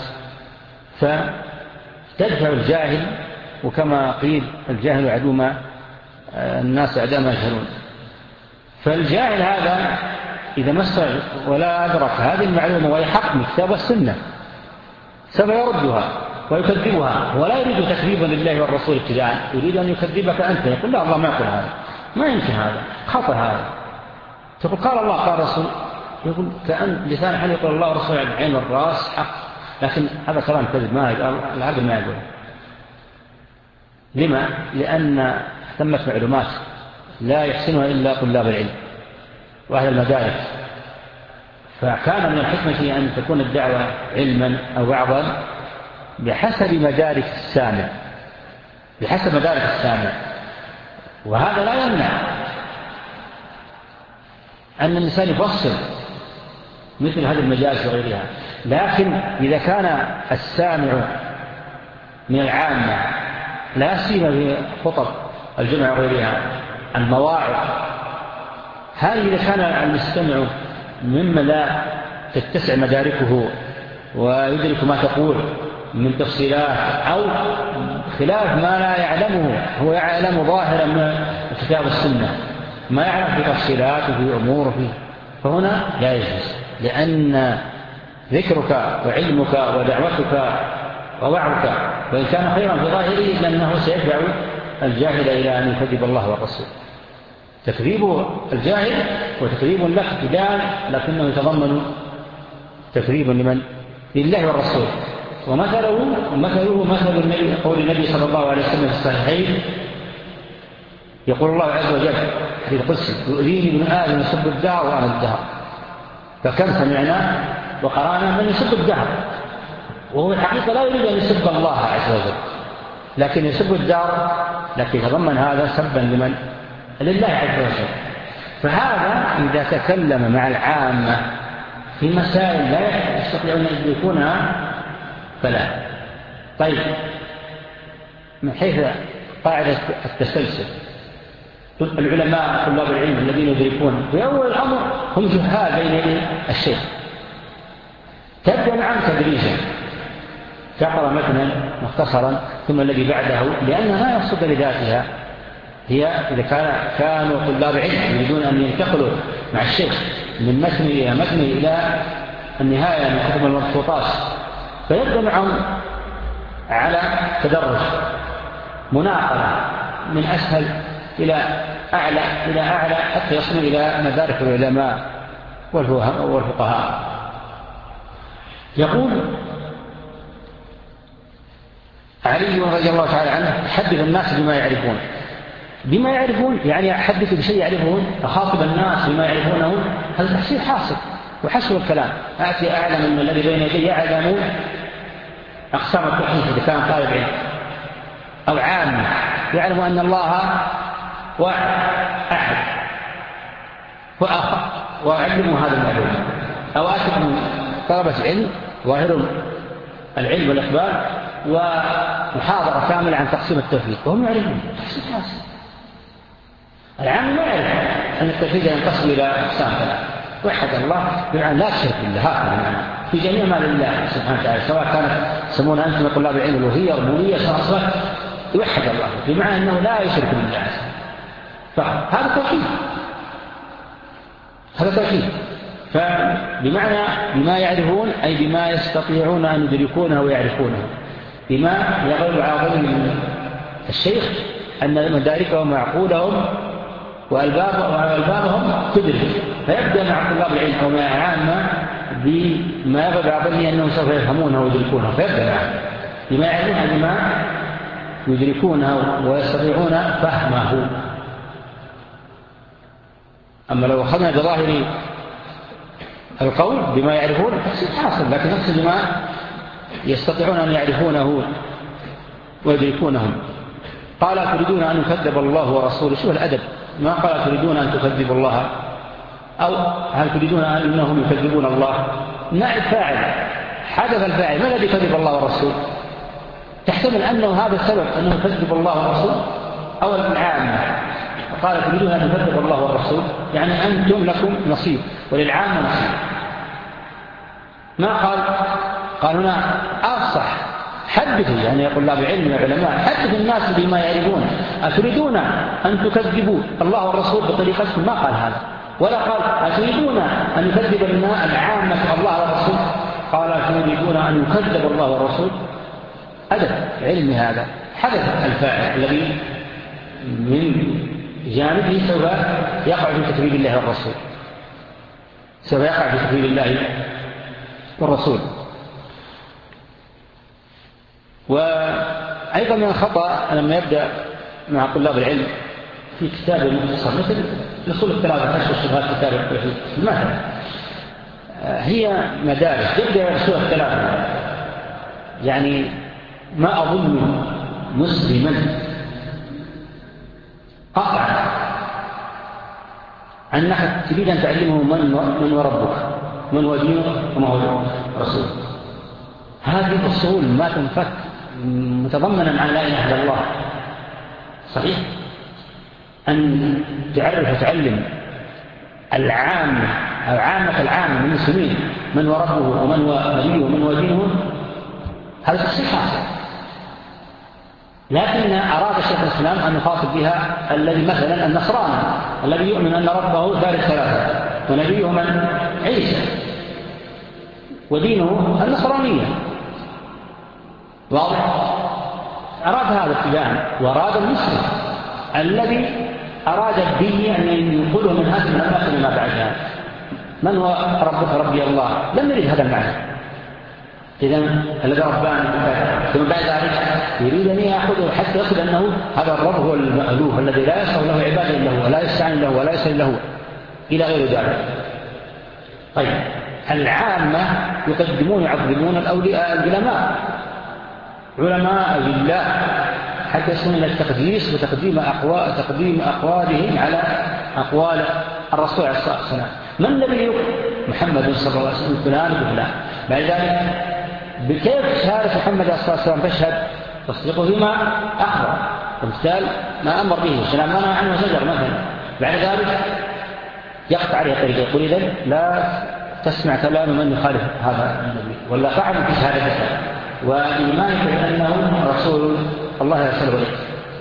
A: فتدفع الجاهل، وكما قيل الجاهل عدو ما الناس أعداء ما يجهلون. فالجاهل هذا إذا ما استوعب ولا أدرك هذه المعلومة وهي حق من الكتاب والسنة سوف يردها ويكذبها، ولا يريد تكذيبا لله والرسول ابتداء، يريد أن يكذبك أنت. يقول لا الله ما يقول هذا، ما يمكن هذا، خطأ هذا. تقول قال الله قال رسول، يقول كأن لسان حال يقول الله ورسول على العين والرأس حق، لكن هذا كلام كذب ما العقل ما يقول. لما؟ لأن ثمت معلومات لا يحسنها إلا طلاب العلم وأهل المدارس. فكان من الحكمة أن تكون الدعوة علما أو وعظا بحسب مدارك السامع، بحسب مدارك السامع. وهذا لا يمنع أن الإنسان يفصل مثل هذه المجالس وغيرها، لكن إذا كان السامع من العامة، لا سيما في خطب الجمعة وغيرها المواعظ، هل إذا كان المستمع مما لا تتسع مداركه ويدرك ما تقول من تفصيلات أو خلاف ما لا يعلمه، هو يعلم ظاهرا من الكتاب والسنة، ما يعلم في تفصيلات وفي أمور وفي، فهنا لا يجوز، لأن ذكرك وعلمك ودعوتك ووعظك وإن كان خيرا في ظاهره لأنه سيدفع الجاهل إلى أن يكذب الله والرسول. تكذيب الجاهل وتكذيب لك بدال، لكنه يتضمن تكذيب لمن؟ لله والرسول. ومثله مثله مثل النبي، قول النبي صلى الله عليه وسلم في الصحيحين، يقول الله عز وجل حديث قدسي: يؤذيني ابن آدم يسب الدهر وأنا الدهر. فكم سمعنا وقرانا من يسب الدهر، وهو الحقيقة لا يريد أن يسب الله عز وجل، لكن يسب الدهر، لكن يتضمن هذا سبا لمن؟ لله عز وجل. فهذا إذا تكلم مع العامة في مسائل لا يستطيعون أن يدركونها فلا. طيب، من حيث قاعدة التسلسل، العلماء طلاب العلم الذين يدركون في أول الأمر هم جهال بين يدي الشيخ، تبدأ معهم تدريجا، تقرأ مثلا مختصرا ثم الذي بعده، لأنها لا يصد لذاتها. هي إذا كان كانوا طلاب علم يريدون أن ينتقلوا مع الشيخ من متن إلى متن إلى النهاية من كتب المضبوطات، فيبدأ معهم على تدرج، مناقلة من أسهل إلى أعلى إلى أعلى حتى يصل إلى مدارك العلماء والفقهاء. يقول علي رضي الله تعالى عنه: حدث الناس بما يعرفون. بما يعرفون يعني أحدث بشيء يعرفون، أخاطب الناس بما يعرفونه، هذا تحصيل حاصل وحسب الكلام. أأتي أعلم من الذي بين يدي يعلم أقسام التوحيد إذا كان طالب علم، أو عام يعلم أن الله واحد أحد وآخر وأعلموا هذا المعلومة، أو أتي من طلبة علم ظاهر العلم والإخبار ومحاضرة كاملة عن تقسيم التوحيد وهم يعرفون تحصيل حاصل. العام ما يعرف أن التوحيد ينقسم إلى أقسام ثلاثة: وحد الله بمعنى لا تشرك بالله، هكذا في جميع ما لله سبحانه وتعالى، سواء كانت يسمونها أنتم طلاب العلم الألوهية ربوبية صفات، يوحد الله بمعنى أنه لا يشرك بالله فقط، هذا توحيد، هذا توحيد. فبمعنى بما يعرفون أي بما يستطيعون أن يدركونه ويعرفونه، بما يغلب على ظن الشيخ أن مداركهم وعقولهم وألبابهم تدرك، فيبدأ مع طلاب العلم أو مع العامة بما يغلب على ظنه أنهم سوف يفهمونه ويدركونه، فيبدأ معه بما يعرفون بما يدركونه ويستطيعون فهمه. أما لو أخذنا بظاهر القول بما يعرفون تحصيل حاصل، لكن نقصد بما يستطيعون أن يعرفونه ويدركونهم. قال: تريدون أن يكذب الله ورسوله. شوف الأدب، ما قال تريدون أن تكذبوا الله، أو هل تريدون أنهم يكذبون الله. نائب فاعل، حدث الفاعل، ما الذي كذب الله والرسول؟ تحتمل أنه هذا السبب أنه يكذب الله والرسول، أو العامة. قال: تريدون أن يكذب الله والرسول، يعني أنتم لكم نصيب وللعامة نصيب. ما قال قال هنا أفصح: حدثوا، يعني يقول الله بعلم العلماء، حدثوا الناس بما يعرفون. أتريدون أن تكذبوا الله والرسول بطريقتكم؟ ما قال هذا، ولا قال أتريدون أن يكذب العامة الله والرسول، قال تريدون أن يكذب الله والرسول. أدب علم هذا. حدث الفاعل الذي من جانبه سوف يقع في تكذيب الله والرسول، سوف يقع في تكذيب الله والرسول. وأيضا من الخطأ لما يبدأ مع طلاب العلم في كتاب مختصر مثل الأصول الثلاثة كشف الشبهات كتاب التوحيد مثلا، هي مدارس يبدأ الأصول الثلاثة. يعني ما أظن مسلما قطعا أنك تريد أن تعلمه من هو ربك، من هو دينه، وما هو رسوله. هذه الأصول ما تنفك متضمنا عن لا إله إلا الله. صحيح أن تعرف وتعلم العام أو عامة العام من المسلمين من هو ربه ومن هو نبيه ومن هو دينه، هذا تصحيح حاصل. لكن أراد شيخ الإسلام أن يخاطب بها الذي مثلا النصراني الذي يؤمن أن ربه ثالث ثلاثة ونبيه من عيسى ودينه النصرانية. واضح؟ أراد هذا ابتداء، وأراد المسلم الذي أراد به أن ينقله من هذه الأماكن ما بعدها من هو ربك ربي الله، لم يريد هذا المعنى. إذن الذي ربان ثم بعد ذلك يريد أن يأخذه حتى يصل أنه هذا الرب هو المألوه الذي لا يصل له عبادة إلا هو ولا يستعين له ولا يسأل له إلى غير ذلك. طيب العامة يقدمون يعظمون الأولياء العلماء علماء بالله حتى يصلون إلى التقديس وتقديم أقوال تقديم أقوالهم على أقوال الرسول عليه الصلاة والسلام. من الذي يقول محمد صلى الله عليه وسلم فلان وفلان. بعد ذلك بكيف شهادة محمد عليه الصلاة والسلام تشهد؟ تصدقه فيما أخبر ومثال ما أمر به سلام ما نهى عنه زجر مثلا. بعد ذلك يقطع عليه طريقه يقول إذن لا تسمع كلام من يخالف هذا النبي ولا فعل في شهادته وإيمانك بأنه رسول الله يرسله إليك.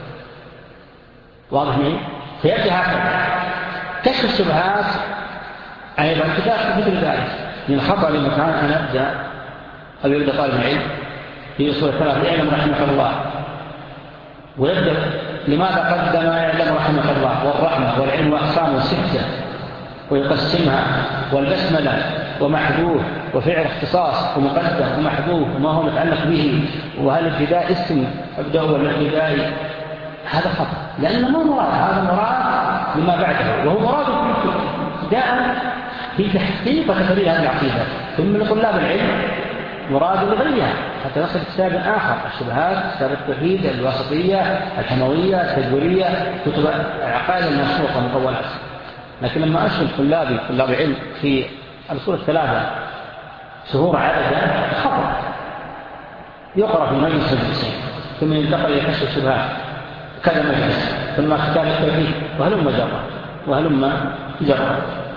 A: واضح معي؟ فيأتي هكذا كشف الشبهات أيضا كتاب مثل ذلك من الخطأ لمكان أن أبدأ أو يبدأ طالب العلم في أصول الثلاثة يعلم رحمه الله ويبدأ لماذا قدم يعلم رحمه الله والرحمة والعلم وأقسامه ستة ويقسمها والبسملة ومحذوف وفعل اختصاص ومقدم ومحذوف وما هو متعلق به وهل الابتداء اسم أبدأ والابتداء. هذا خطأ لأنه ما مراد، هذا مراد لما بعده وهو مراد ابتداء في تحقيق وتقرير هذه العقيدة ثم لطلاب العلم مراد لغيرها حتى نصل كتاب آخر الشبهات كتاب التوحيد الواسطية الحموية التدورية كتب العقائد المشروطة المطولات. لكن لما أشغل طلابي طلاب العلم في الأصول الثلاثة شهور عددا خطأ يقرأ في مجلس المجلسين ثم ينتقل إلى كشف الشبهات كذا مجلس ثم كتاب التوحيد وهلم جرى وهلم جرى.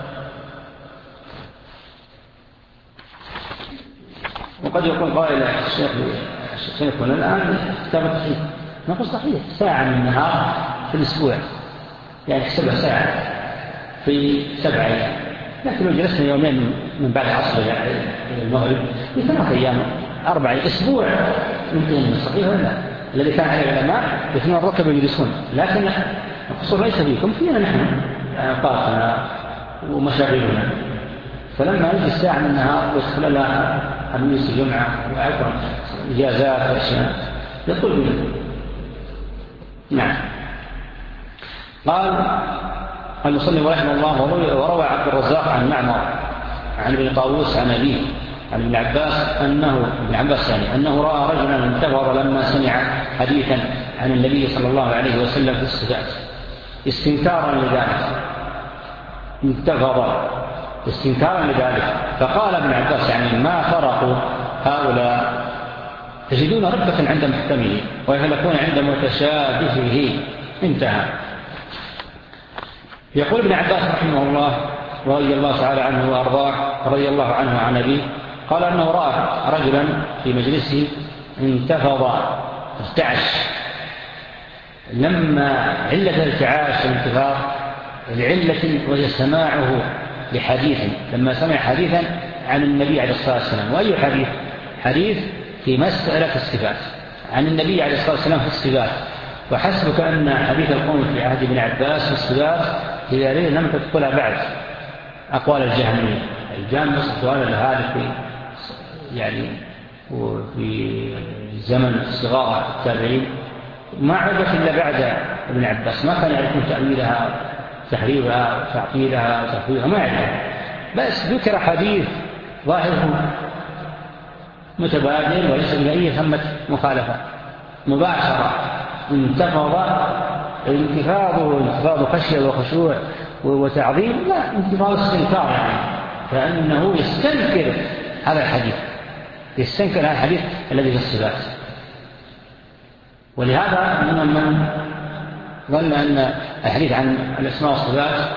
A: وقد يقول قائل الشيخ الشيخ الآن كتاب التوحيد نقول صحيح ساعة من النهار في الأسبوع يعني حسبها ساعة في سبع أيام، لكن لو جلسنا يومين من بعد العصر إلى المغرب في ثلاث أيام أربع أسبوع يمكن من الصحيح ولا الذي كان عليه العلماء يثنون الركب يجلسون. لكن القصور ليس فيكم فينا نحن أوقاتنا ومشاغلنا، فلما يجي الساعة من النهار ويدخل لها خميس جمعة وعبر إجازات وأشياء يطول منه. نعم. قال المصنف رحمه الله وروى عبد الرزاق عن معمر عن ابن طاووس عن أبيه عن ابن عباس أنه ابن عباس يعني أنه رأى رجلا انتظر لما سمع حديثا عن النبي صلى الله عليه وسلم في الصفات استنكارا لذلك انتظر استنكارا لذلك فقال ابن عباس يعني ما فرقوا هؤلاء تجدون ربة عند محكمه ويهلكون عند متشابهه. انتهى. يقول ابن عباس رحمه الله رضي الله تعالى عنه وأرضاه رضي الله عنه عن أبيه قال أنه رأى رجلا في مجلسه انتفض ارتعش. لما علة الارتعاش والانتفاض لعلة وهي سماعه لحديث لما سمع حديثا عن النبي عليه الصلاة والسلام. وأي حديث؟ حديث في مسألة الصفات عن النبي عليه الصلاة والسلام في الصفات. وحسبك أن حديث القوم في عهد ابن عباس في الصفات هي لم تدخلها بعد أقوال الجهمية. الجهمية سؤال هذا في يعني وفي زمن صغار التابعين ما عرفت إلا بعد ابن عباس، ما كان يعرفون تأويلها تحريفها وتعطيلها وتفويضها، ما يعرف، بس ذكر حديث ظاهره متبادل وليس من أي ثمة مخالفة مباشرة، انتفض انتفاضه انتفاض خشية وخشوع وتعظيم، لا انتفاض استنكار، يعني فإنه يستنكر هذا الحديث، يستنكر هذا الحديث الذي في الصفات. ولهذا من من ظن أن الحديث عن الأسماء والصفات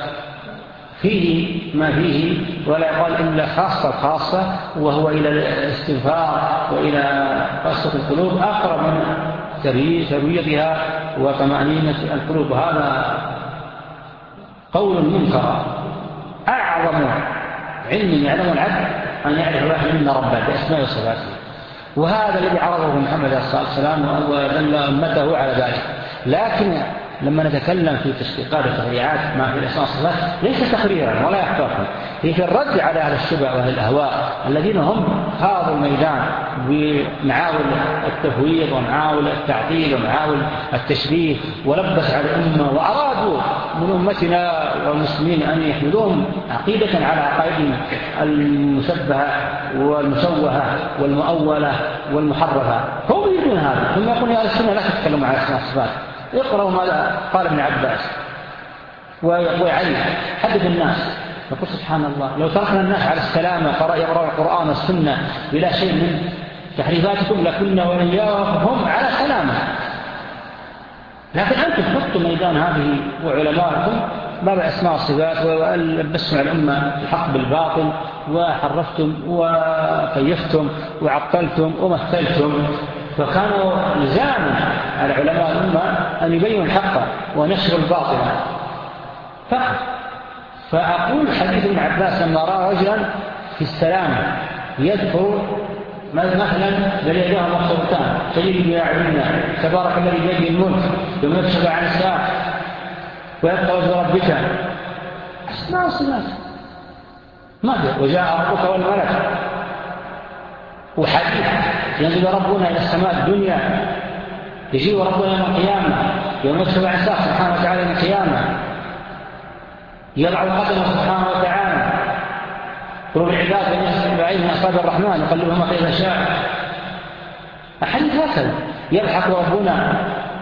A: فيه ما فيه ولا يقال إلا خاصة خاصة، وهو إلى الاستنفار وإلى قسوة القلوب أقرب من ترويضها وطمأنينة القلوب. هذا قول منكر. أعظم علم يعلم العبد أن يعرف واحد منا ربه بأسماء وصفاته، وهذا الذي عرضه محمد صلى الله عليه وسلم ودل أمته على ذلك. لكن لما نتكلم في تشقيقات وتفريعات ما في الأسماء والصفات ليس تقريرا ولا إحقاقا، هي في الرد على أهل الشبه وأهل الأهواء الذين هم خاضوا الميدان بمعاول التفويض ومعاول التعطيل ومعاول التشبيه، ولبس على الأمة وأرادوا من أمتنا والمسلمين أن يحملوهم عقيدة على عقائدهم المشبهة والمشوهة والمؤولة والمحرفة. هم يريدون هذا، ثم يقول يا السنة لا تتكلموا على الأسماء والصفات، اقرأوا ما قال ابن عباس وعلي، حدث الناس. يقول سبحان الله، لو تركنا الناس على السلامة يقرأوا القرآن والسنة بلا شيء من تحريفاتكم لكنا وإياهم على سلامة. لكن أنتم خطوا ميدان هذه وعلماءكم باب أسماء الصفات ولبستم على الأمة الحق بالباطل وحرفتم وكيفتم وعطلتم ومثلتم، فكانوا لزاما على علماء الأمة أن يبينوا الحق ونشروا الباطل فقط. فأقول حديث ابن عباس لما رأى رجلا في السلامة يذكر مثلا بل يداه مخصوصتان تجد بأعيننا تبارك الذي بيده الملك يوم يكشف عن الساعة ويبقى وجه ربك، أسماء الصفات ما في. وجاء ربك والملك، وحديث ينزل ربنا إلى السماء الدنيا، يجيء ربنا يوم القيامة يوم يكشف عن الساعة سبحانه وتعالى من القيامة، يضع قدمه سبحانه وتعالى قلوب العباد بين اصبعين اصابع الرحمن يقلبهما كيف شاء. أحاديث هكذا يضحك ربنا.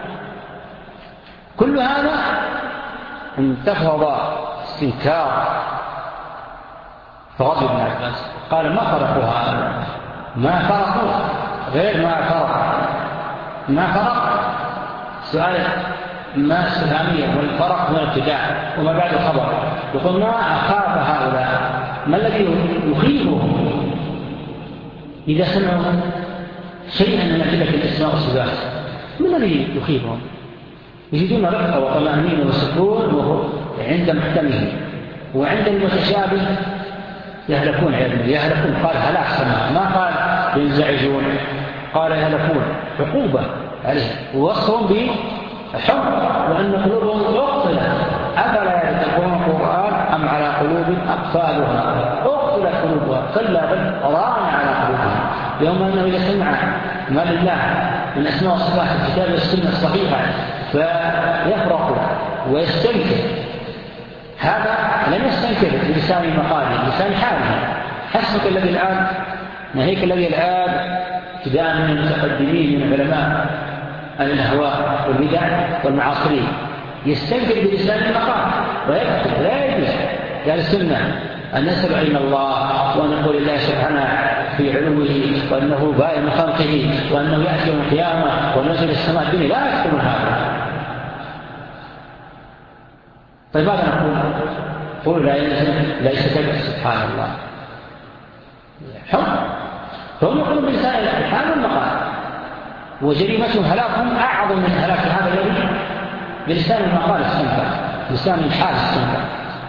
A: كل هذا انتفض استنكار. فغضب ابن عباس قال ما فرقها، ما فرقوا غير ما فرق، ما فرق سؤال ما استفهامية، والفرق هو الابتداع وما بعد الخبر. يقول ما أخاف هؤلاء، ما الذي يخيفهم إذا سمعوا شيئا من أدلة الأسماء والصفات؟ ما الذي يخيفهم؟ يجدون رفقة وطمأنينة وسكون عند محكمه، وعند المتشابه يهلكون يهلكون. قال هلاك سماء، ما قال ينزعجون، قال يهلكون عقوبة عليه، ووصفهم بحب وأن قلوبهم أقفلت. أفلا يتقون القرآن أم على قلوب أقفالها أقفلت قلوبها كلا بل ران على قلوبهم. يوم أنه إذا سمع ما لله من أسماء وصفات الكتاب والسنة الصحيحة فيفرق ويستنكر. هذا لم يستنكر بلسان مقاله، بلسان حاله. حسبك الذي الآن نهيك الذي الآن ابتداء من المتقدمين من علماء الأهواء والبدع والمعاصرين يستنكر بلسان المقال ويكتب. لا يجوز قال السنة أن نسأل علم الله وأن نقول الله سبحانه في علوه وأنه بائن من خلقه وأنه يأتي يوم القيامة ونزل السماء الدنيا. لا يكتبون هذا. طيب ماذا نقول؟ قولوا لا ينزل ليس كذب سبحان الله. حب فهم يقولون بلسان الحال والمقال، وجريمتهم هلاكهم أعظم من هلاك هذا الذي بلسان المقال استنكر، بلسان الحال استنكر.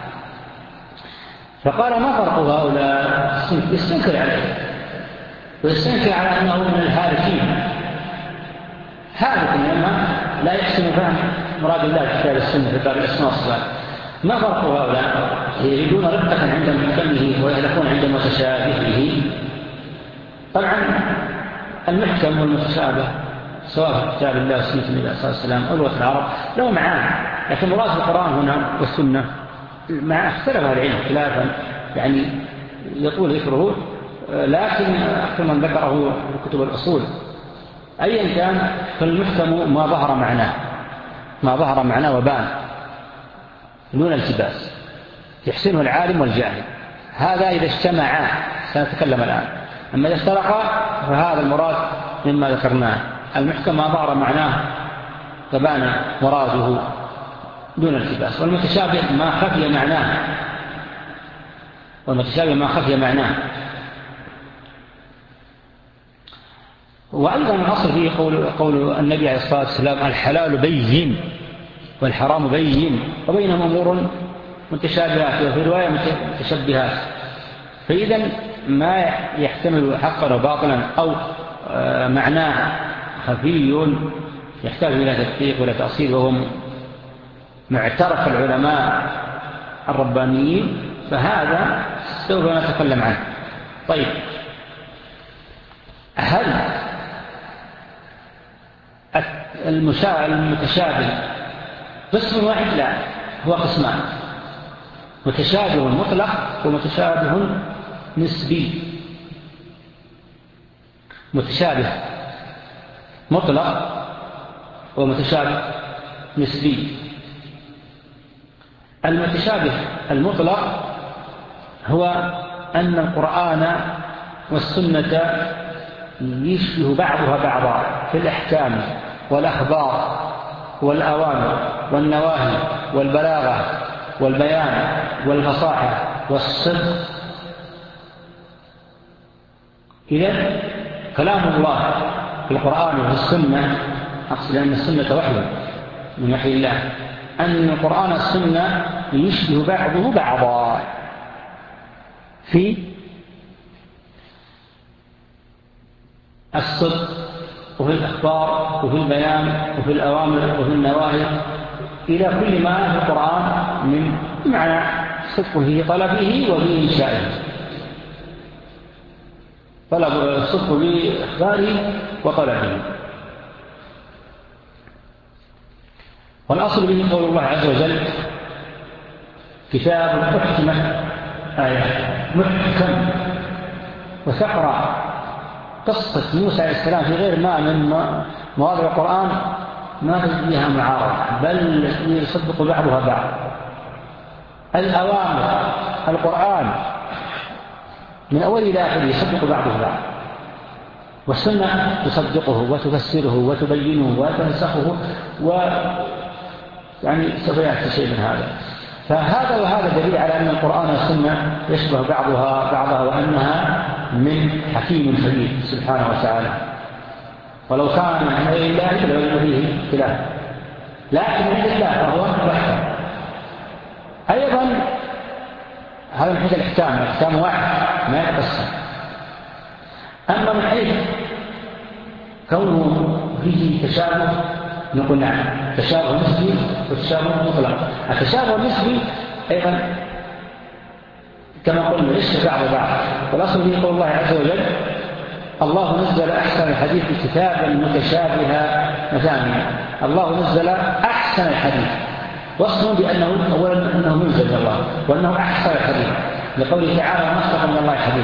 A: فقال ما فرق هؤلاء؟ يستنكر عليه ويستنكر على أنه من الهالكين، هالك لما لا يحسن فهم مراد الله في كتاب السنة في باب الأسماء والصفات. ما فرق هؤلاء؟ يجدون رقة عند محكمه ويهلكون عند متشابهه. طبعا المحكم والمتشابه سواء في كتاب الله وسنة النبي صلى الله عليه وسلم أو لغة العرب له معاني، لكن مراد القرآن هنا والسنة مع اختلف العلم خلافا يعني يطول ذكره، لكن أكثر من ذكره في كتب الأصول. أيا كان فالمحكم ما ظهر معناه ما ظهر معناه وبان دون التباس يحسنه العالم والجاهل. هذا إذا اجتمعا سنتكلم الآن. أما إذا افترقا فهذا المراد مما ذكرناه، المحكم ما ظهر معناه وبان مراده دون التباس، والمتشابه ما خفي معناه والمتشابه ما خفي معناه. وأيضا الأصل فيه قول, قول النبي عليه الصلاة والسلام الحلال بين والحرام بين وبينهم أمور متشابهات وفي رواية متشبهات. فإذا ما يحتمل حقا وباطلا أو معناه خفي يحتاج إلى تدقيق ولا تأصيل، وهو معترف العلماء الربانيين، فهذا سوف نتكلم عنه. طيب، هل المتشابه قسم واحد؟ لا، هو قسمان: متشابه مطلق ومتشابه نسبي. متشابه مطلق ومتشابه نسبي. المتشابه المطلق هو أن القرآن والسنة يشبه بعضها بعضا في الأحكام والأخبار والأوامر والنواهي والبلاغة والبيان والفصاحة والصدق. إذن كلام الله في القرآن وفي السنة، أقصد أن السنة وحي من وحي الله، أن القرآن والسنة يشبه بعضه بعضا في الصدق وفي الأخبار وفي البيان وفي الأوامر وفي النواهي، إلى كل ما في القرآن من معنى صدق في طلبه وفي إنشائه، طلب الصدق بإخباره وطلبه. والأصل به قول الله عز وجل: كتاب أحكمت آيات محكم. وتقرأ قصة موسى عليه السلام في غير ما من مواضع القرآن ما تجد فيها معارضة، بل يصدق بعضها بعض. الأوامر القرآن من أول إلى آخره يصدق بعضه بعض، والسنة تصدقه وتفسره وتبينه وتنسخه، و يعني سوف يأتي شيء من هذا. فهذا وهذا دليل على أن القرآن والسنة يشبه بعضها بعضها، وأنها من حكيم خبير سبحانه وتعالى. ولو كان من عند الله لوجد فيه اختلاف، لكن عند الله فهو واحد. أيضا هذا من حيث الإحكام، الإحكام واحد ما يتقسم. أما من حيث كونه فيه تشابه نقول نعم، تشابه نسبي وتشابه مطلق. التشابه النسبي أيضا كما قلنا يشبه بعض بعض، والأصل فيه قول الله عز وجل: الله نزل أحسن الحديث كتابا متشابها مثانيا. الله نزل أحسن الحديث، وصفه بأنه أولا أنه منزل من الله، وأنه أحسن الحديث، لقوله تعالى: ما أصدق من الله حديث.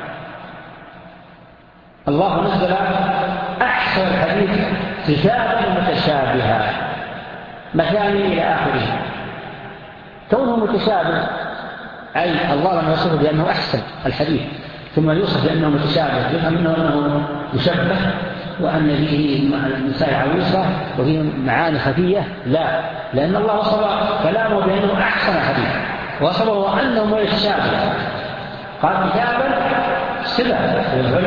A: الله نزل أحسن الحديث كتابا متشابها مثاني إلى آخره. كونه متشابه أي الله لما يصف بأنه أحسن الحديث ثم يوصف بأنه متشابه، يفهم منه أنه مشبه وأن فيه مسائل عويصة وفيه معاني خفية. لا، لأن الله وصف كلامه بأنه أحسن الحديث، وصفه أنه متشابه. قال كتابا صفة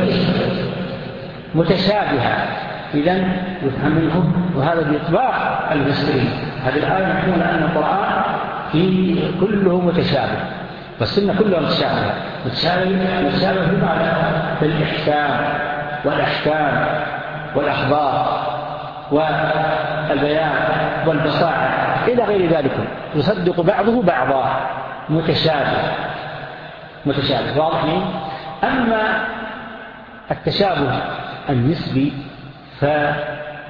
A: متشابهة، إذن يفهم منه، وهذا بإطباق المفسرين. هذه الآية محمولة أن القرآن فيه كله متشابه، والسنة كلها متشابهة. متشابه متشابه بمعنى في الإحكام والأحكام والأخبار والبيان والبصائر إلى غير ذلك، يصدق بعضه بعضا، متشابه متشابه واضح. أما التشابه النسبي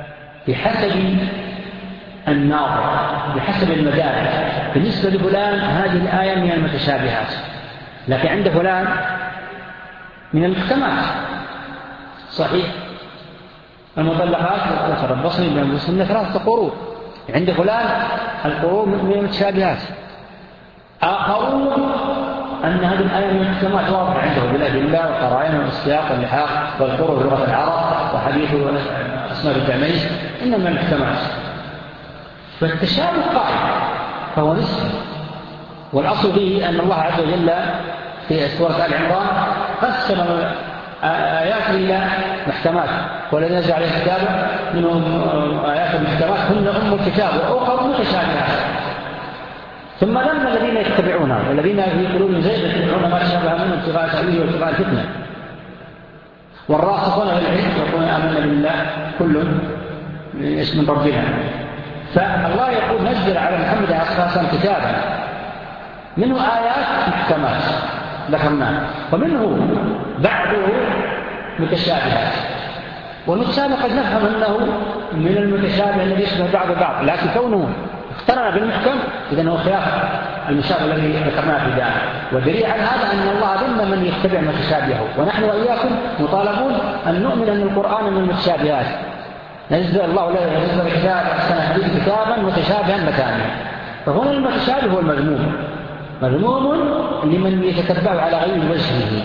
A: بحسب الناظر، بحسب المدارك. بالنسبة لفلان هذه الآية من المتشابهات، لكن عند فلان من المحكمات. صحيح، المطلقات يتربصن بأنفسهن ثلاثة قروء، عند فلان القروء من المتشابهات. آخرون أن هذه الآية من المحكمات واضحة عندهم بالأدلة والقرائن والسياق واللحاق والقروء لغة العرب وحديث أسماء الجميع إنما من المحكمات. فالتشابه قائم فهو نسبي، والأصل فيه أن الله عز وجل في سورة آل عمران قسم آيات إلى محكمات، والذين نزل عليه الكتاب منهم آيات المحكمات هن أم الكتاب وأخر متشابهات. ثم لما الذين يتبعونها والذين في قلوبهم زيغ يتبعون ما تشابه منه ابتغاء تأويله وابتغاء الفتنة، والراسخون في العلم يقولون آمنا بالله كل من اسم ربنا. فالله يقول نزل على محمد عليه الصلاة والسلام كتابا منه آيات محكمات ذكرناها، ومنه بعضه متشابهات. والمتشابه قد نفهم أنه من المتشابه الذي يشبه بعض بعض، لكن كونه اقترن بالمحكم إذن هو خلاف المشابه الذي ذكرناه في ذلك. والدليل على هذا أن الله ذم من يتبع متشابهه، ونحن وإياكم مطالبون أن نؤمن أن القرآن من المتشابهات. نزل الله نزل الكتاب أحسن حديث كتابا متشابها مثانيا. فهنا المتشابه هو المذموم، مذموم لمن يتتبع على غير وجهه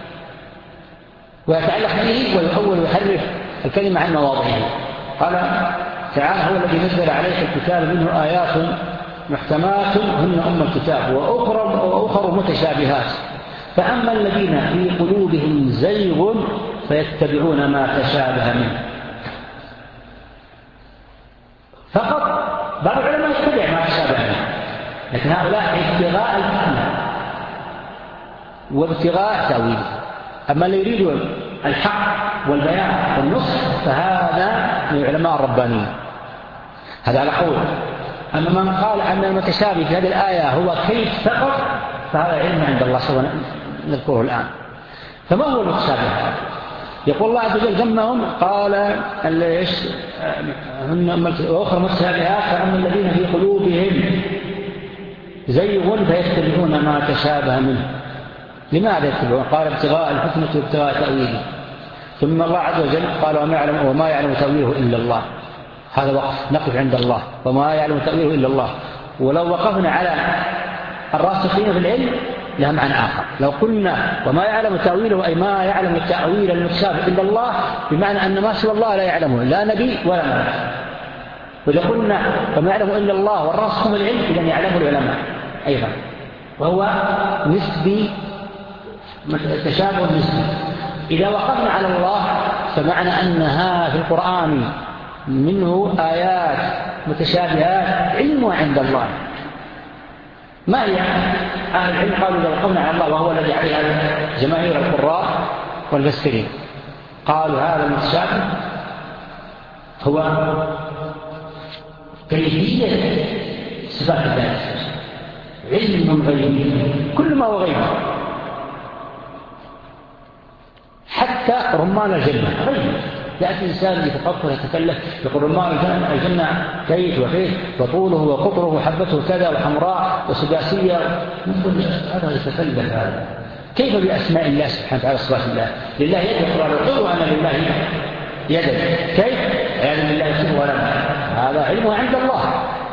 A: ويتعلق به ويؤول ويحرف الكلمة عن مواضعه. قال تعالى هو الذي نزل عليك الكتاب منه آيات محكمات هن أم الكتاب وأخرى, وأخر متشابهات، فأما الذين في قلوبهم زيغ فيتبعون ما تشابه منه. فقط بعض العلماء يتبع ما تشابه منه، لكن هؤلاء ابتغاء الفتنة وابتغاء تأويله. أما اللي يريد الحق والبيان والنصح فهذا من العلماء الربانيين، هذا على قول. أما من قال أن المتشابه في هذه الآية هو كيف فقط فهذا علم عند الله سوى نذكره الآن. فما هو المتشابه؟ يقول الله عز وجل ذمهم قال وأخرى متشابهات، فأما الذين في قلوبهم زيغ فيتبعون ما تشابه منه. لماذا يتبعون؟ قال ابتغاء الحكمة وابتغاء تأويله. ثم الله عز وجل قال وما يعلم, وما يعلم تأويله إلا الله. هذا وقف نقف عند الله، وما يعلم تأويله إلا الله. ولو وقفنا على الراسخين في العلم لها معنى آخر. لو قلنا وما يعلم تأويله أي ما يعلم التأويل المتشابه إلا الله، بمعنى أن ما سوى الله لا يعلمه لا نبي ولا ملك. وإذا قلنا وما يعلم إلا الله والراسخون في العلم إذن يعلمه العلماء أيضا، وهو نسبي تشابه نسبي. إذا وقفنا على الله فمعنى أنها في القرآن منه آيات متشابهات علمها عند الله. ما هي؟ أهل العلم قالوا إذا وقفنا على الله وهو الذي عليه جماهير القراء والمفسرين، قالوا هذا المتشابه هو كيفية صفات الله، علم غيبي، كل ما هو غيبي، حتى رمان الجنة غيبي. يأتي إنسان يتفكر يتكلم يقول رمان الجنة كيف وكيف وطوله وقطره وحبته كذا وحمراء وسداسية، هذا يتكلم هذا. كيف بأسماء الله سبحانه وتعالى صفات الله؟ لله يد يقول العضو أن لله يد، كيف؟ عياذا بالله يصير ولا هذا علمه عند الله.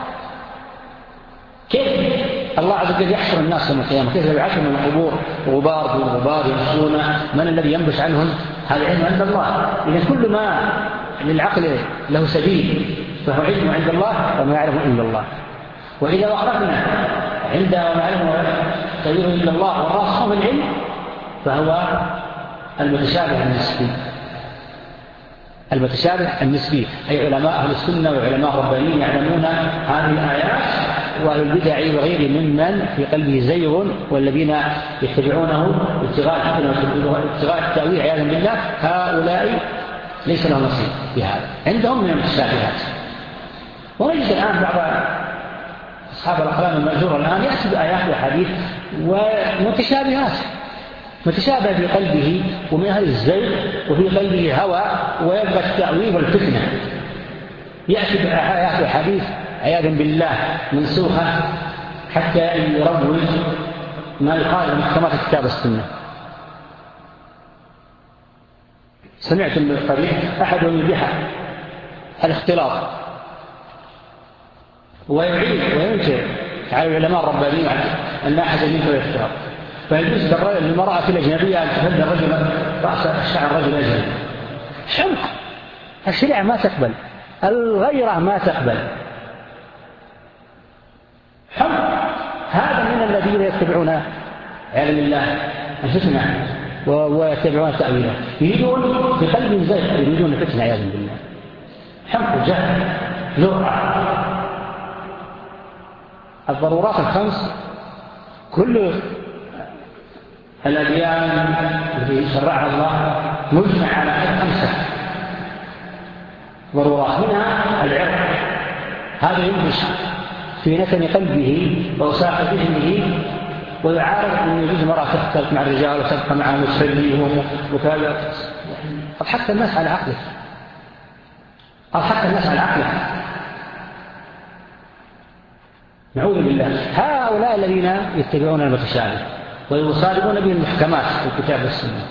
A: كيف الله عز وجل يحشر الناس يوم القيامة؟ كيف يبعثهم من القبور غبار في الغبار يمشون؟ من الذي ينبش عنهم؟ هذا علم عند الله. إذا كل ما للعقل له سبيل فهو علم عند الله وما يعلم إلا الله. وإذا وقفنا عند وما يعلم تأويله إلا الله والراسخ في العلم فهو المتشابه النسبي. المتشابه النسبي أي علماء أهل السنة وعلماء الربانيين يعلمون هذه الآيات، وأهل البدع وغير ممن في قلبه زيغ والذين يتبعونه ابتغاء الفتنة وابتغاء التأويل عياذا بالله، هؤلاء ليس لهم نصيب في هذا، عندهم من المتشابهات. ونجد الآن بعض أصحاب الأقلام المأجورة الآن يأتي بآيات وحديث ومتشابهات، متشابه في قلبه ومن أهل الزيغ وفي قلبه هوى، ويبقى التأويل والفتنة. يأتي بآيات وحديث عياذا بالله منسوخة حتى يروج ما يقال محكمات الكتاب والسنة. سمعت من قريب أحدهم يبيح الاختلاط ويعيد وينكر على العلماء الربانيين أن أحد ينكر الاختلاط، فيجوز للمرأة الأجنبية أن تفل الرجل رأس الشعر رجل أجنبي. حمق. الشريعة ما تقبل، الغيرة ما تقبل. حمق. هذا من الذين يتبعون علم الله الفتنة ويتبعون تأويله، يريدون بقلب زيغ، يريدون الفتنة عياذا بالله. حمق جهل جرأة. الضرورات الخمس كل الأديان التي شرعها الله مجمع على خمسة ضرورات، منها العرق. هذا ينبش في نتن قلبه ووساق ذهنه ويعارض أن يجوز المرأة تختلط مع الرجال وتبقى معهم وتسليهم وكذا. قد حتى الناس على عقله، قد حتى الناس على عقله. نعوذ بالله. هؤلاء الذين يتبعون المتشابه ويصادمون به المحكمات في الكتاب والسنة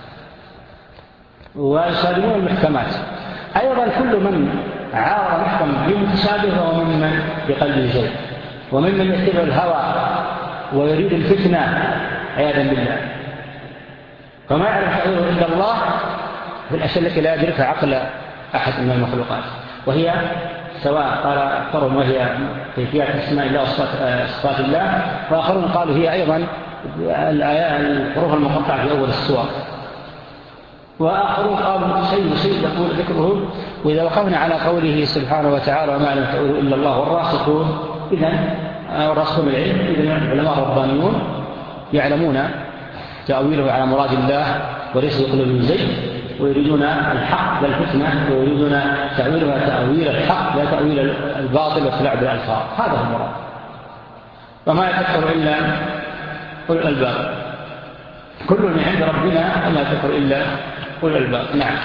A: ويصادمون المحكمات. أيضا كل من عارض محكم بالمتشابه فهو ممن بقلبه زيغ وممن يتبع الهوى ويريد الفتنة عياذا بالله، فما يعرف تأويله إلا الله في الأشياء التي لا يدركها عقل أحد من المخلوقات، وهي سواء قال أكثرهم وهي كيفيات اسماء الله وصفات الله، وآخرون قالوا هي أيضا الحروف المقطعة في أول السور، وآخرون قالوا شيء وشيء يقول ذكره. وإذا وقفنا على قوله سبحانه وتعالى وما يعلم تأويله إلا الله والراسخون، إذن الراسخون العلم إذن العلماء الربانيون يعلمون تأويله على مراد الله وليس يقولون زي، ويريدون الحق للفتنة ويريدون تأويلها تأويل الحق لا تأويل الباطل وتلعب الألفاظ. هذا هو المراد. وما يذكر إلا أولو الألباب. كل من عند ربنا وما يذكر إلا أولو الألباب. نعم.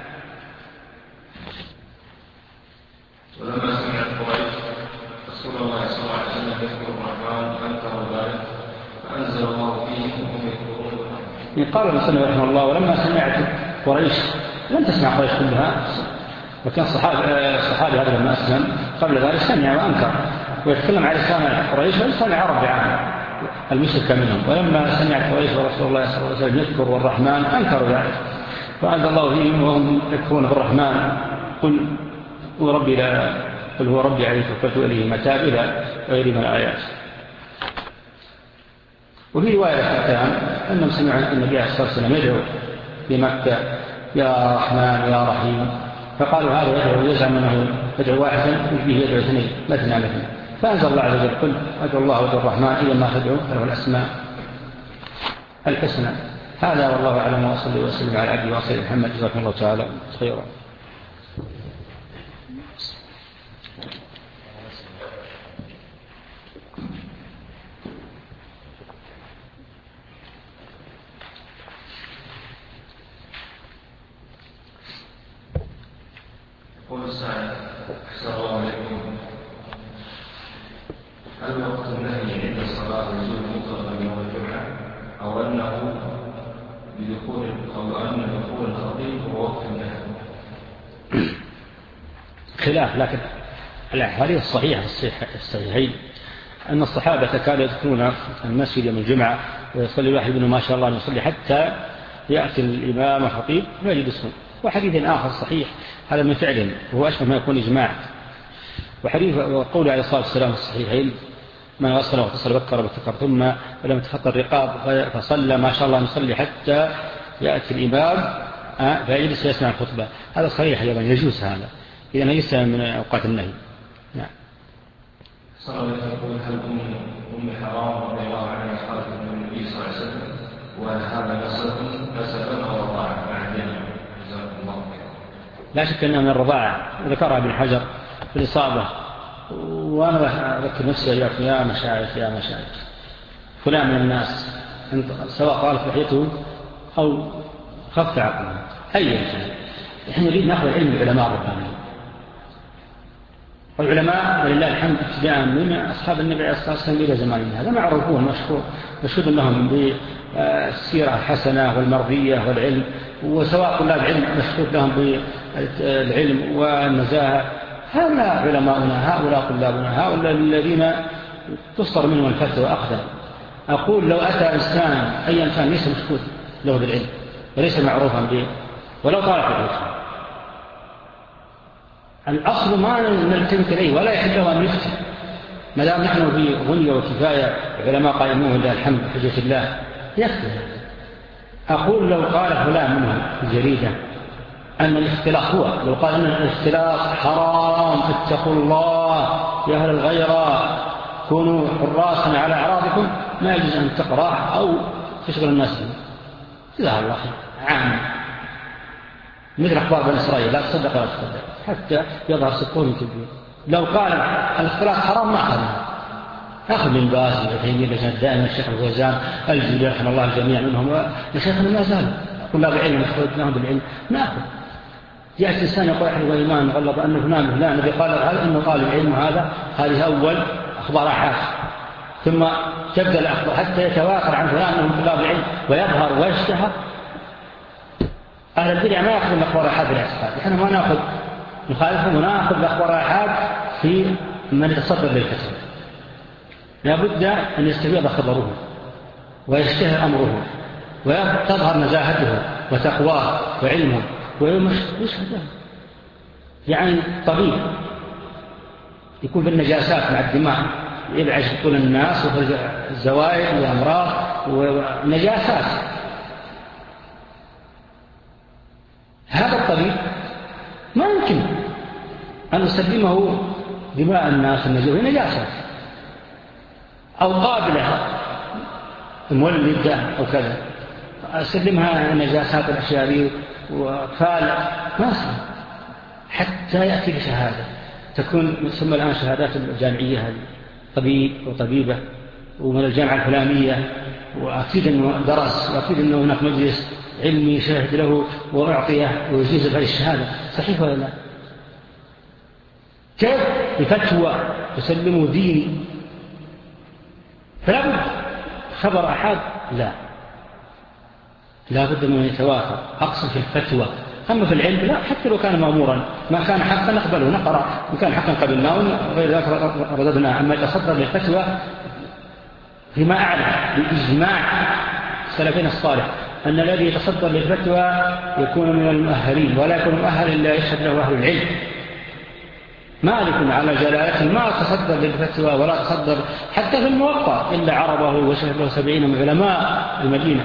B: ولما سمعت قريش رسول الله صلى الله عليه وسلم يذكر الرحمن أنكروا ذلك فأنزل الله فيهم وهم يذكرون.
A: قال المصنف رحمه الله ولما سمعت قريش، لم تسمع قريش كلها، وكان الصحابي هذا لما أسلم قبل ذلك سمع وأنكر ويتكلم على لسان قريش ولسان العرب عامة المشركة منهم. ولما سمعت قريش ورسول الله صلى الله عليه وسلم يذكر الرحمن أنكروا ذلك فأنزل الله فيهم وهم يكفرون بالرحمن. قل وربي لا قل هو ربي عليه توكلت إليه متاب إلى غير من الآيات. وفي رواية الكلام أنهم سمعوا النبي صلى الله عليه وسلم يدعو في مكة يا رحمن يا رحيم، فقالوا هذا يدعو يزعم أنه يدعو واحدا به يدعو اثنين مثنى مثنى، فأنزل الله عز وجل قل أدعو الله وادعو الرحمن إذا ما تدعو فله الأسماء الحسنى. هذا والله أعلم، وصلى وسلم على عبده ورسوله محمد جزاكم الله تعالى خيرا.
B: قول السائل أحسن الله عليكم، هل وقت النهي عند الصلاة يزول مطلقا يوم الجمعة أو أنه بدخول أو أن دخول الخطيب هو وقت النهي؟
A: خلاف، لكن الحديث الصحيح الصحيحين أن الصحابة كانوا يدخلون المسجد يوم الجمعة ويصلي الواحد منهم ما شاء الله يصلي حتى يأتي الإمام الخطيب ويجلسون. وحديث آخر صحيح هذا من فعلهم وهو أشبه ما يكون إجماع. وحديث وقول عليه الصلاة والسلام الصحيحين من غسل واغتسل بكر وابتكر ثم لم تخطى الرقاب فصلى ما شاء الله يصلي حتى يأتي الإمام فيجلس يسمع الخطبة. هذا صحيح أيضا يجوز هذا إذا ليس من أوقات النهي. نعم.
B: صلى الله عليه وسلم هل أم أم حرام رضي الله عنها قالت من النبي صلى الله عليه وسلم وهل هذا نسب نسبا أو رضاعة مع الدين؟ جزاكم الله خيرا.
A: لا شك أنها من الرضاعة، ذكرها ابن حجر في الإصابة. وأنا أذكر نفسي إياكم يا مشايخ يا مشايخ فلان من الناس سواء طالت لحيته أو خف عقله أي شيء، نحن نريد نأخذ علم العلماء الربانيين والعلماء ولله الحمد ابتداء من أصحاب النبي عليه الصلاة والسلام إلى زماننا هذا معروفون مشهور مشهود لهم بالسيرة الحسنة والمرضية والعلم، وسواء طلاب علم مشهود لهم بالعلم والنزاهة. هؤلاء علماؤنا، هؤلاء طلابنا، هؤلاء الذين تصدر منهم الفتوى أقدم. أقول لو أتى إنسان أي إنسان ليس مشهود له بالعلم وليس معروفا به ولو طالع في العلم، الأصل ما نلتمس إليه ولا يحل له أن يفتي ما دام نحن في غنية وكفاية علماء قائمون لله الحمد بحجة الله يكفي. أقول لو قال فلان منهم في الجريدة أن الاختلاط هو، لو قال أن الاختلاط حرام اتقوا الله يا أهل الغيرة كونوا حراسا على أعراضكم، ما يجوز أن تقرأ أو تشغل الناس به. جزاه الله عام مثل أخبار بني إسرائيل لا تصدق ولا تصدق حتى يظهر سكون كبير. لو قال الاختلاط حرام ما أخذ أخذ من باز وتيمية لجنة دائما الشيخ الفوزان الجزيري رحمه الله الجميع منهم وشيخنا ما زال كلها بعلم مشهود لهم بالعلم نأخذ. يأتي الإنسان يقول أحد الإيمان غلط أنه فلان فلان الذي قال هذا أنه طالب علم هذا، هذه أول أخبار أحد، ثم تبدأ الأخبار حتى يتواتر عن فلان أنهم طلاب العلم ويظهر ويشتهر. أهل البدع ما يأخذ الأخبار أحد بالاعتقاد، نحن ما نأخذ نخالفهم ونأخذ الأخبار أحد في من يتصدر للفتوى. لا بد أن يستفيض خبره ويشتهر أمره وتظهر نزاهته وتقواه وعلمه ويشهد له. يعني طبيب يكون في النجاسات مع الدماء يبعج طول الناس وفي الزوائد والأمراض ونجاسات، هذا الطبيب ما يمكن أن نسلمه دماء الناس النجوى نجاسات أو قابلة مولدة أو كذا أسلمها نجاسات الأشياء وفال ما أسلم حتى يأتي بشهادة تكون ثم الآن شهادات الجامعية هذه طبيب وطبيبة ومن الجامعة الفلانية وأكيد أنه درس وأكيد أنه هناك مجلس علمي يشاهد له وأعطيه ويجيز هذه الشهادة، صحيح ولا لا؟ كيف بفتوى تسلمه ديني؟ فلا بد خبر أحد لا لا بد من يتوافر أقصد في الفتوى. أما في العلم لا، حتى لو كان مأمورا ما كان حقا نقبله نقرأ، إن كان حقا قبلناه وغير ذلك رددناه. أما يتصدر للفتوى فيما أعلم بإجماع سلفنا الصالح أن الذي يتصدر للفتوى يكون من المؤهلين ولا يكون مؤهل إلا يشهد له أهل العلم. مالك على جلالته ما تصدر للفتوى ولا تصدر حتى في الموقع إلا عربه وشهد له سبعين من علماء المدينة.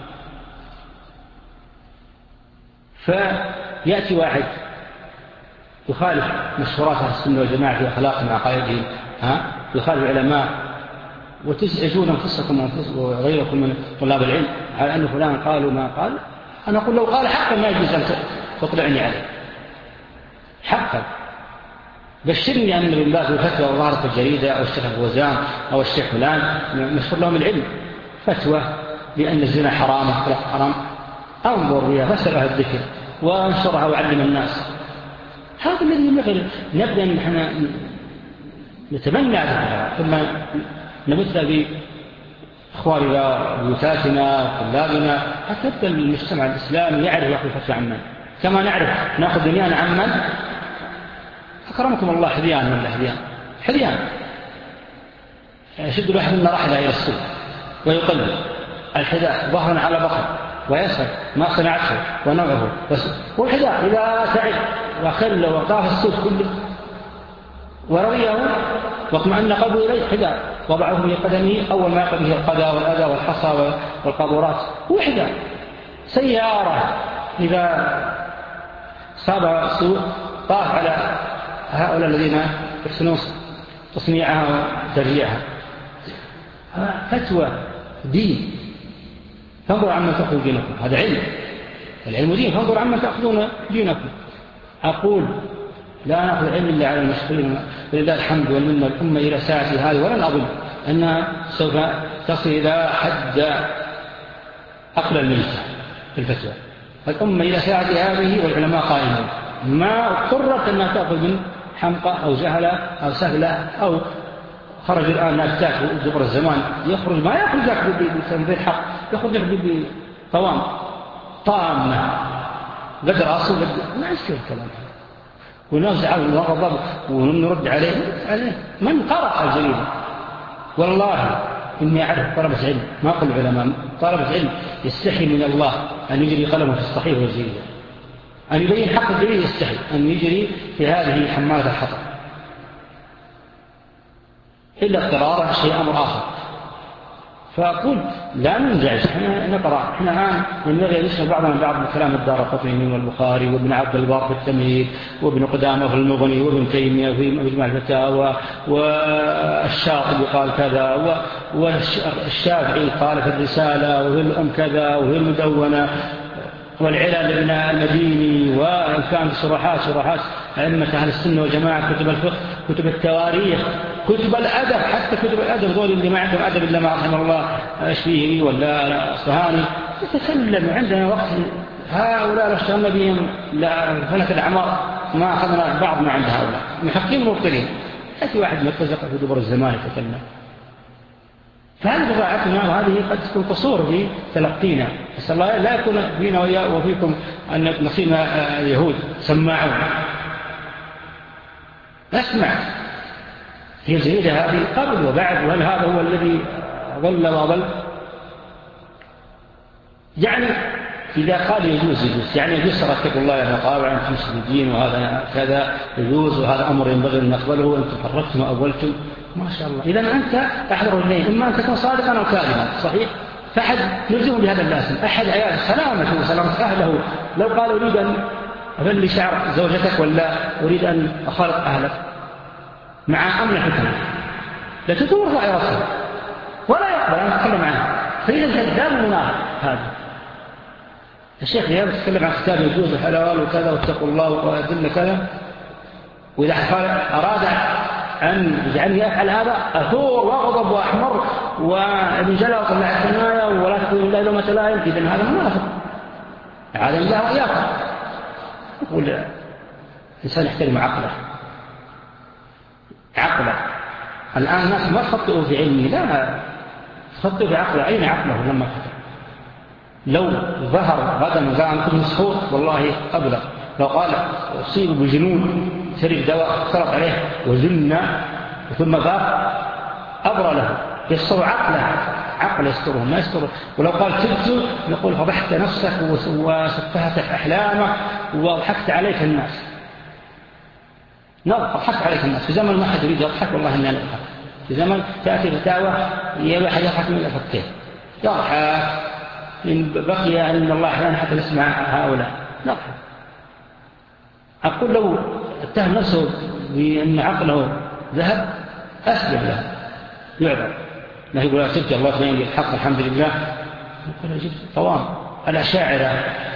A: فيأتي واحد يخالف مشهورات أهل السنة والجماعة في أخلاقهم وعقائدهم، ها يخالف العلماء وتزعجون أنفسكم وغيركم من طلاب العلم على أن فلان قالوا ما قال. أنا أقول لو قال حقا ما يجوز أن تطلعني عليه حقا. بشرني أن ابن باز فتوى وظهرت في الجريدة أو الشيخ الفوزان أو الشيخ فلان مشهور لهم العلم فتوى بأن الزنا حرام والخلق حرام، أنظر بها فاسأل أهل الذكر وانشرها وعلم الناس. هذا الذي ينبغي نبدأ أن نحن نتمنى هذا ثم نمثل بإخواننا بيوتاتنا وطلابنا حتى يبدأ المجتمع الإسلامي يعرف يأخذ فتوى عمن كما نعرف نأخذ دنيانا عمن. أكرمكم الله حذيان ولا حذيان حذيان يشد الواحد منا رحلة إلى السوق ويقلب الحذاء ظهرا على بطن ويسأل ما صنعته ونوعه والحذاء إذا تعب وخل وطاف السوق كله ورضيه واطمأن قلبه إليه حذاء وضعه في قدمه أول ما يقع به القذى والأذى والحصى والقاذورات وحذاء. سيارة إذا صاب سوء طاف على هؤلاء الذين يحسنون تصنيعها وترجيعها. فتوى دين فانظروا عمن تأخذون دينكم، هذا علم العلم دين، فانظروا عمن تأخذون دينكم. أقول لا نأخذ العلم إلا على المشهورين ولله الحمد والمنة الأمة إلى ساعة هذه ولا أظن أنها سوف تصل إلى حد أقل الملكة في الفتوى. الأمة إلى ساعة هذه والعلماء قائمون ما اضطرت أنها تأخذ من حمقى أو جهلة أو سهلة أو خرج الآن ناس دبر الزمان يخرج ما يخرج لك بتنظير حق، يخرج لك بطوام طامة قدر أصل ما يصير الكلام ونوزع ونغضب ونرد عليه عليه من قرأ الجريدة. والله إني أعرف طلبة علم ما أقول علماء، طلبة علم يستحي من الله أن يجري قلمه في الصحيح والجريدة، أن يبين حق الجريدة يستحي أن يجري في هذه حمالة الحطب إلا اضطرارا شيء أمر آخر. فأقول لا ننزعج، احنا نقرأ، احنا الآن ينبغي أن نسمع بعضنا بعض من كلام الدارقطني والبخاري وابن عبد البر في التمهيد وابن قدامة في المغني وابن تيمية في مجمع الفتاوى والشاطبي قال كذا والشافعي قال في الرسالة وفي الأم كذا وفي المدونة والعلل ابن المديني وكان في شروحات شروحات أئمة أهل السنة والجماعة، كتب الفقه، كتب التواريخ، كتب الأدب، حتى كتب الأدب دول اللي ما عندهم أدب إلا ما رحم الله أشبيهي ولا أصفهاني يتكلم. عندنا وقت هؤلاء لو اشتغلنا بهم فلك الأعمار ما أخذنا بعض ما عند هؤلاء محقين مبطلين. يأتي واحد متزق في دبر الزمان يتكلم. فهذه بضاعتنا وهذه قد تكون قصور في تلقينا. أسأل الله لا يكون فينا وفيكم أن نصيبنا يهود سماعون. نسمع هي الجريدة هذه قبل وبعد، وهل هذا هو الذي ضل وضل؟ يعني إذا قال يجوز يجوز يعني يجوز اتقوا الله يا مقابع أنتم مسلمين وهذا كذا يجوز وهذا أمر ينبغي أن نقبله وأنتم حرفتم وأولتم ما شاء الله. إذا أنت أحضر إليه إما أن تكون صادقا أو كاذبا صحيح. فأحد نلزم بهذا اللازم، أحد عيال سلامته وسلامة أهله لو قال أريد أن أفلي شعر زوجتك ولا أريد أن أخالط أهلك مع أمن حكمه لتدور رأي رأسه ولا يقبل أن يتكلم عنه. فإذا الكذاب منافق هذا. الشيخ رياض يتكلم عن كتاب يجوز الحلال وكذا واتقوا الله وأدل كذا، وإذا أراد أن يجعلني أفعل هذا أثور وأغضب وأحمر وابن جلال وطلع الثنايا ولا تكون الله لومة لائم. إذن هذا منافق هذا الله وإياكم. يقول الإنسان يحترم عقله عقله. الآن الناس ما تخطئوا في علمه، لا تخطئوا في عقله. أين عقله لما كتب؟ لو ظهر غدا وقال أن كنت مسحور والله أبلغ. لو قال أصيب بجنون شرب دواء اختلط عليه وجن ثم فاق أبرى له. يستر عقله، عقل يستره ما يستره. ولو قال تبت نقول فضحت نفسك وسفهت أحلامك وضحكت عليك الناس. نعم أضحك عليك الناس. في زمن ما حد يريد يضحك والله إننا نضحك. في زمن تأتي فتاوى يا واحد يضحك من الأفكين يضحك إن بقي أن الله أحيانا حتى نسمع هؤلاء نضحك. أقول لو اتهم نفسه بأن عقله ذهب أسلم له يعذر. ما يقول أتبت الله تبين لي الحق الحمد لله. يقول أجيب طوام. الأشاعرة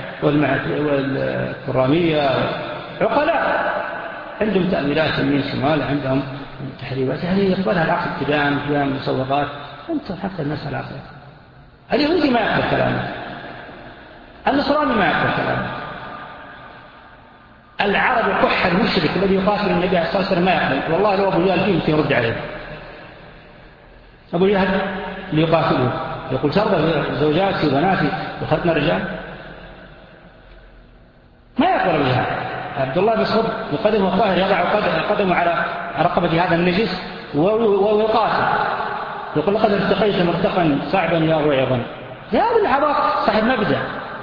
A: والكرامية عقلاء عندهم تأميرات يمين شمال، عندهم تحريبات هذه يقبلها العقل ابتداء فيها مسوغات. أنت حتى الناس العقل. اليهودي ما يقبل كلامه، النصراني ما يقبل كلامه، العربي قح المشرك الذي يقاتل النبي صلى الله عليه وسلم ما يقبل. والله لو أبو جهل فيه يمكن يرد عليه. أبو جهل ليقاتله يقول ترضى زوجاتي وبناتي وخلقنا رجال؟ ما يقبل أبو جهل. عبد الله بن مسعود بقدمه الطاهر يضع قدمه على رقبة هذا النجس ويقاتل يقول لقد ارتقيت مرتقا صعبا يا روعظا. هذا العباط صاحب مبدأ.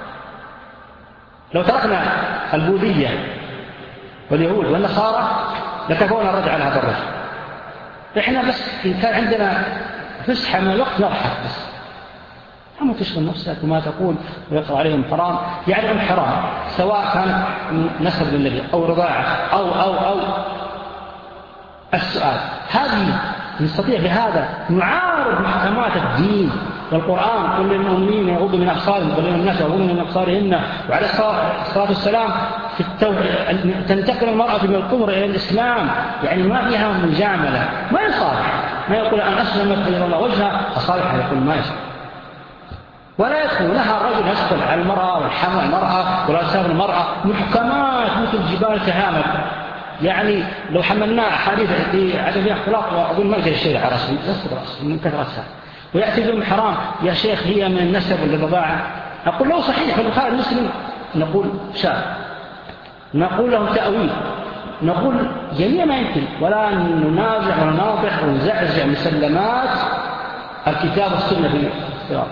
A: لو تركنا البوذية واليهود والنصارى لكفونا الرد على هذا الرجل. إحنا بس إن كان عندنا فسحة من الوقت نضحك بس. أما تشغل نفسك وما تقول ويقرأ عليهم حرام يعرفون حرام سواء كانت نسب للنبي أو رضاعة أو أو أو السؤال هذه نستطيع بهذا نعارض محكمات الدين والقرآن. قل للمؤمنين يغضوا من أبصارهم قل للناس يغضوا من أبصارهن. وعلى الصلاة والسلام في التو... تنتقل المرأة من الكفر إلى الإسلام يعني ما فيها مجاملة ما يصالح. ما يقول أن أسلمت إلى الله وجهها أصالحها يقول ما يصالح. ولا يدخل لها الرجل يدخل على المرأة والحمل المرأة ولا تساوي المرأة محكمات مثل جبال تهامة يعني لو حملنا أحاديث عدم فيها اختلاط وأظن ما يجري الشيء على رأسه يسقط رأسه من كثرتها، ويأتي بهم حرام يا شيخ هي من النسب والرضاعة. أقول له صحيح البخاري المسلم، نقول شاذ، نقول له تأويل، نقول جميع ما يمكن، ولا ننازع ونناطح ونزعزع مسلمات الكتاب والسنة في الاختلاط.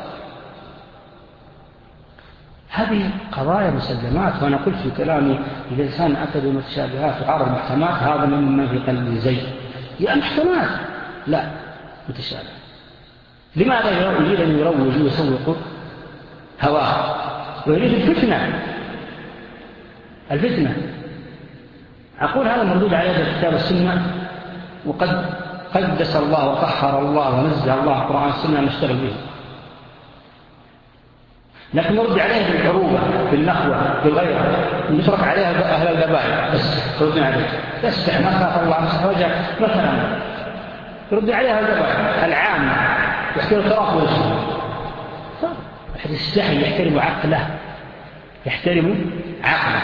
A: هذه قضايا مسلمات. وأنا قلت في كلامي إذا الإنسان أتى بمتشابهات وعرض محكمات هذا مما في قلبه زي يا محكمات لا متشابه. لماذا يريد أن يروج ويسوق هواه ويريد الفتنة الفتنة أقول هذا مردود على يد الكتاب والسنة، وقد قدس الله وطهر الله ونزه الله القرآن والسنة نشتغل به، لكن نرد عليها بالعروبة بالنخوة بالغيرة، نترك عليها أهل القبائل بس ردنا عليها تستح ما خاف الله مسح وجهه مثلا، رد عليها القبائل العامة يحكي الطرف والشيء أحد يستحي يحترم عقله يحترم عقله.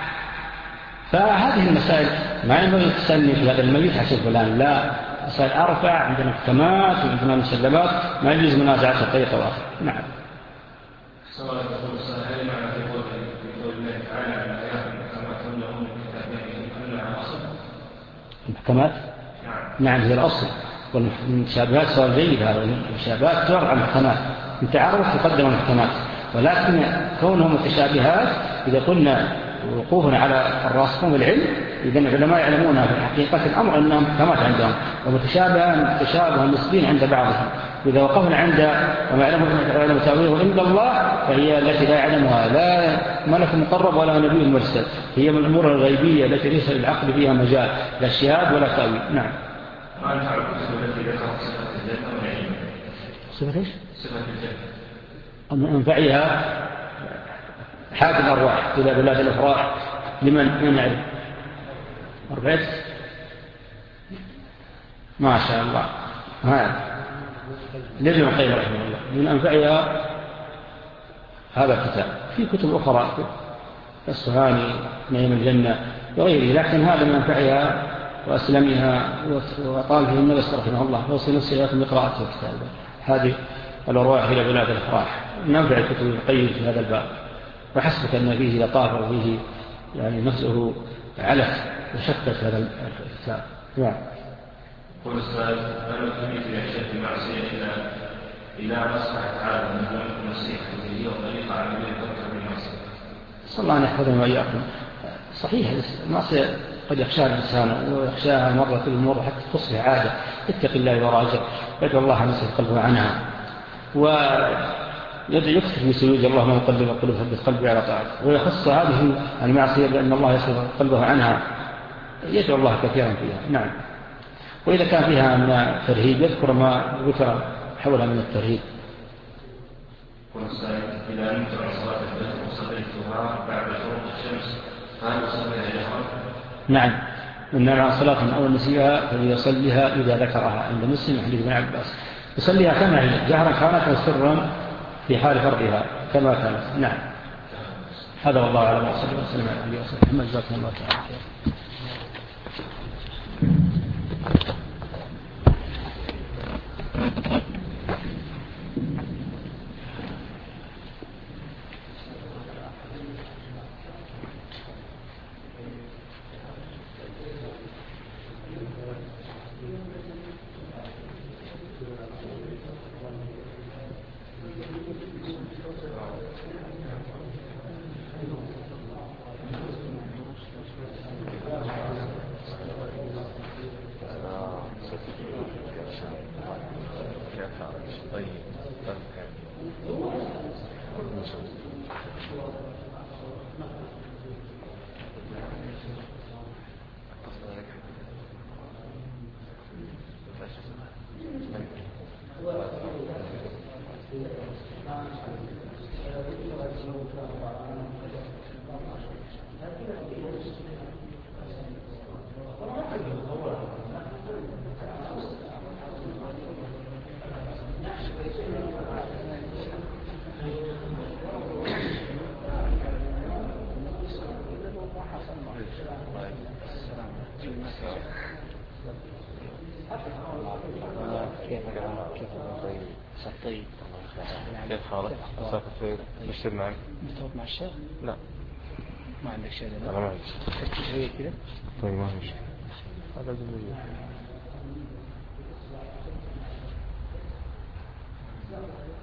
A: فهذه المسائل ما ينبغي تسمي في هذا الميت حسب فلان، لا، مسائل أرفع، عندنا محكمات وعندنا مسلمات ما يجوز منازعتها بطريقة واحدة. نعم.
B: سواء يقول السائل معنى في قول في قول الله تعالى عن آيات المحكمات هم لهم كتابين أنها أصل.
A: المحكمات؟ نعم هي الأصل، والمشابهات صار جيد، هذا المشابهات ترعى المحكمات، التعارف يقدم المحكمات، ولكن كونهم متشابهات إذا قلنا وقوفنا على الراسخون بالعلم إذا العلماء يعلمونها في حقيقة الأمر أنها محكمات عندهم ومتشابهة متشابهة نسبين عند بعضهم. إذا وقفنا عند وما يعلم تأويله عند الله فهي التي لا يعلمها لا ملك مقرب ولا نبي مرسل، هي من الأمور الغيبية التي ليس للعقل فيها مجال لا شهاد ولا تأويل. نعم.
B: ما ينفع الكتب التي ذكرت صفة الجنة والنعيم؟
A: صفة ايش؟
B: صفة الجنة.
A: من أنفعها حاد الأرواح إلى بلاد الأفراح لمن من يعرف أربعة ما شاء الله. هذا لابن القيم رحمه الله من أنفعها هذا الكتاب. في كتب أخرى الصهاني نعيم الجنة وغيره، لكن هذا من أنفعها وأسلمها وقال فيه النبي رحمه الله وصل نفسه لكم بقراءته الكتاب هذه الأرواح إلى بلاد الأفراح. من أنفع الكتب القيم في هذا الباب، وحسبك أن فيه لطافة وفيه يعني نفسه علف وشكت هذا الكتاب. نعم.
B: قل السائل أنا تريد يحشد المعصية إلى إلى مصلحة عالم من لم نصيحة به وطريقة عملية ترك بالمعصية.
A: صلى الله أن يحفظنا وإياكم. صحيح المعصية قد يخشاها الإنسان ويخشاها مرة كل مرة حتى تصبح عادة. اتق الله وراجع، يدعو الله أن يصرف قلبه عنها، ويدعو يكثر من سجود اللهم يقلب القلوب ثبت قلبي على طاعته، ويخص هذه المعصية بأن الله يصرف قلبه عنها، يدعو الله كثيرا فيها. نعم. وإذا كان فيها من الترهيب يذكر ما ذكر حولها من الترهيب.
B: إذا نمت عن صلاة الفجر وصليتها بعد شروق الشمس فهل أصليها جهرا؟
A: نعم، إن عن صلاة أو نسيها فليصليها إذا ذكرها عند مسلم حديث ابن عباس، يصليها كما هي جهرا كانت وسرا في حال فرضها كما كانت. نعم. هذا والله أعلم وصلى الله وسلم على النبي وصحبه وسلم. جزاكم الله تعالى.
C: كيف كيف طيب
B: كيف حالك؟ مسافة خير. مشتر معك؟
C: بتوقف مع الشيخ؟
B: لا
C: ما عندك شيء؟
B: أنا ما عندي
C: شيء شوية كده.
B: طيب ما في مشكلة. هذا جميل.